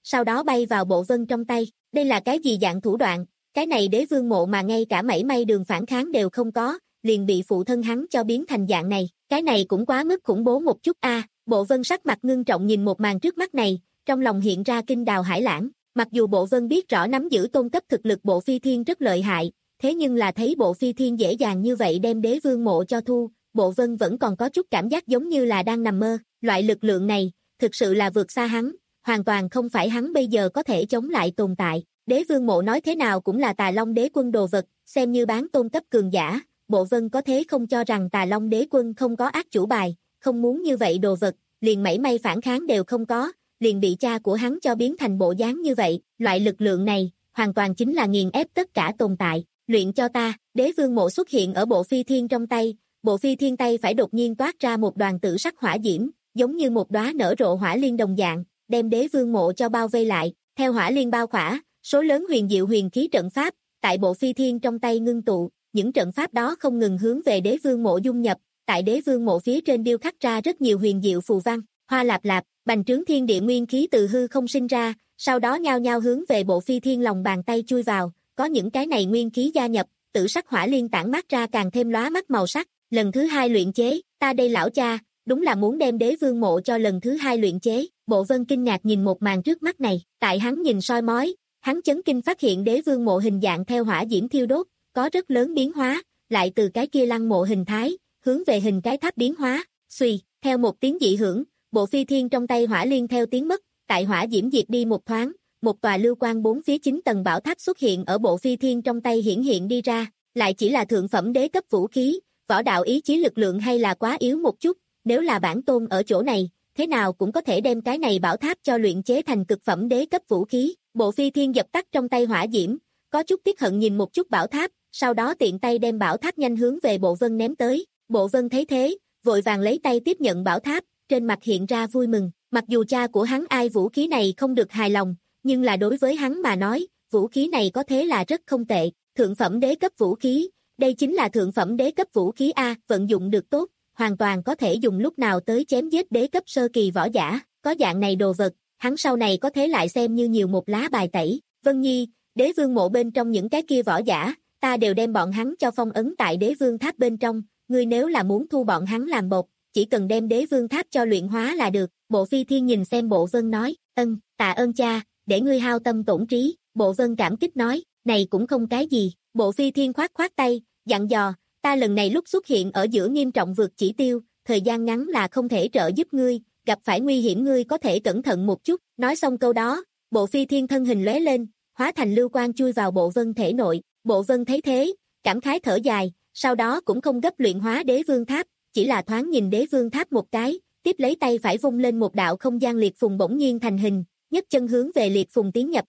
sau đó bay vào Bộ Vân trong tay. Đây là cái gì dạng thủ đoạn? Cái này Đế Vương Mộ mà ngay cả mảy may đường phản kháng đều không có, liền bị phụ thân hắn cho biến thành dạng này. Cái này cũng quá mức khủng bố một chút a. À, Bộ Vân sắc mặt ngưng trọng nhìn một màn trước mắt này, trong lòng hiện ra kinh đào hải lãng. Mặc dù Bộ Vân biết rõ nắm giữ tôn cấp thực lực Bộ Phi Thiên rất lợi hại, thế nhưng là thấy Bộ Phi Thiên dễ dàng như vậy đem Đế Vương Mộ cho thu, Bộ Vân vẫn còn có chút cảm giác giống như là đang nằm mơ. Loại lực lượng này, thực sự là vượt xa hắn, hoàn toàn không phải hắn bây giờ có thể chống lại tồn tại. Đế Vương Mộ nói thế nào cũng là Tà Long Đế Quân đồ vật, xem như bán tôn cấp cường giả, Bộ Vân có thế không cho rằng Tà Long Đế Quân không có ác chủ bài, không muốn như vậy đồ vật, liền mảy may phản kháng đều không có, liền bị cha của hắn cho biến thành bộ dáng như vậy. Loại lực lượng này, hoàn toàn chính là nghiền ép tất cả tồn tại. Luyện cho ta. Đế Vương Mộ xuất hiện ở Bộ Phi Thiên trong tay, Bộ Phi Thiên tay phải đột nhiên toát ra một đoàn tử sắc hỏa diễm, giống như một đóa nở rộ hỏa liên đồng dạng, đem Đế Vương Mộ cho bao vây lại. Theo hỏa liên bao khỏa, số lớn huyền diệu huyền khí trận pháp tại Bộ Phi Thiên trong tay ngưng tụ, những trận pháp đó không ngừng hướng về Đế Vương Mộ dung nhập, tại Đế Vương Mộ phía trên điêu khắc ra rất nhiều huyền diệu phù văn. Hoa lạp lạp, bành trướng thiên địa nguyên khí từ hư không sinh ra, sau đó nhao nhao hướng về Bộ Phi Thiên lòng bàn tay chui vào, có những cái này nguyên khí gia nhập, tử sắc hỏa liên tản mát ra càng thêm lóa mắt màu sắc. Lần thứ hai luyện chế, ta đây lão cha, đúng là muốn đem Đế Vương Mộ cho lần thứ hai luyện chế. Bộ Vân kinh ngạc nhìn một màn trước mắt này, tại hắn nhìn soi mói, hắn chấn kinh phát hiện Đế Vương Mộ hình dạng theo hỏa diễm thiêu đốt, có rất lớn biến hóa, lại từ cái kia lăng mộ hình thái, hướng về hình cái tháp biến hóa. Xuy, theo một tiếng dị hưởng, Bộ Phi Thiên trong tay hỏa liên theo tiếng mất, tại hỏa diễm diệt đi một thoáng, một tòa lưu quang bốn phía chín tầng bảo tháp xuất hiện ở Bộ Phi Thiên trong tay hiển hiện đi ra, lại chỉ là thượng phẩm đế cấp vũ khí, võ đạo ý chí lực lượng hay là quá yếu một chút, nếu là bản tôn ở chỗ này, thế nào cũng có thể đem cái này bảo tháp cho luyện chế thành cực phẩm đế cấp vũ khí. Bộ Phi Thiên dập tắt trong tay hỏa diễm, có chút tiếc hận nhìn một chút bảo tháp, sau đó tiện tay đem bảo tháp nhanh hướng về Bộ Vân ném tới. Bộ Vân thấy thế, vội vàng lấy tay tiếp nhận bảo tháp, trên mặt hiện ra vui mừng. Mặc dù cha của hắn ai vũ khí này không được hài lòng, nhưng là đối với hắn mà nói, vũ khí này có thế là rất không tệ. Thượng phẩm đế cấp vũ khí, đây chính là thượng phẩm đế cấp vũ khí A, vận dụng được tốt, hoàn toàn có thể dùng lúc nào tới chém giết đế cấp sơ kỳ võ giả. Có dạng này đồ vật, hắn sau này có thế lại xem như nhiều một lá bài tẩy. Vân Nhi, Đế Vương Mộ bên trong những cái kia võ giả, ta đều đem bọn hắn cho phong ấn tại Đế Vương Tháp bên trong, ngươi nếu là muốn thu bọn hắn làm bột, chỉ cần đem Đế Vương Tháp cho luyện hóa là được. Bộ Phi Thiên nhìn xem Bộ Vân nói, ân, tạ ơn cha, để ngươi hao tâm tổn trí. Bộ Vân cảm kích nói, này cũng không cái gì. Bộ Phi Thiên khoát khoát tay, dặn dò, ta lần này lúc xuất hiện ở giữa nghiêm trọng vượt chỉ tiêu, thời gian ngắn là không thể trợ giúp ngươi, gặp phải nguy hiểm ngươi có thể cẩn thận một chút. Nói xong câu đó, Bộ Phi Thiên thân hình lóe lên, hóa thành lưu quang chui vào Bộ Vân thể nội. Bộ Vân thấy thế, cảm khái thở dài, sau đó cũng không gấp luyện hóa Đế Vương Tháp, chỉ là thoáng nhìn Đế Vương Tháp một cái, tiếp lấy tay phải vung lên một đạo không gian liệt phùng bỗng nhiên thành hình, nhấc chân hướng về liệt phùng tiến nhập.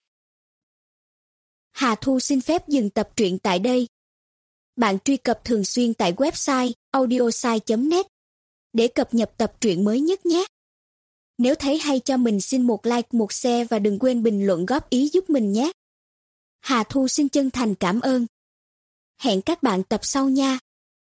Hà Thu xin phép dừng tập truyện tại đây. Bạn truy cập thường xuyên tại website audiosai chấm net để cập nhật tập truyện mới nhất nhé. Nếu thấy hay cho mình xin một like, một share và đừng quên bình luận góp ý giúp mình nhé. Hà Thu xin chân thành cảm ơn. Hẹn các bạn tập sau nha.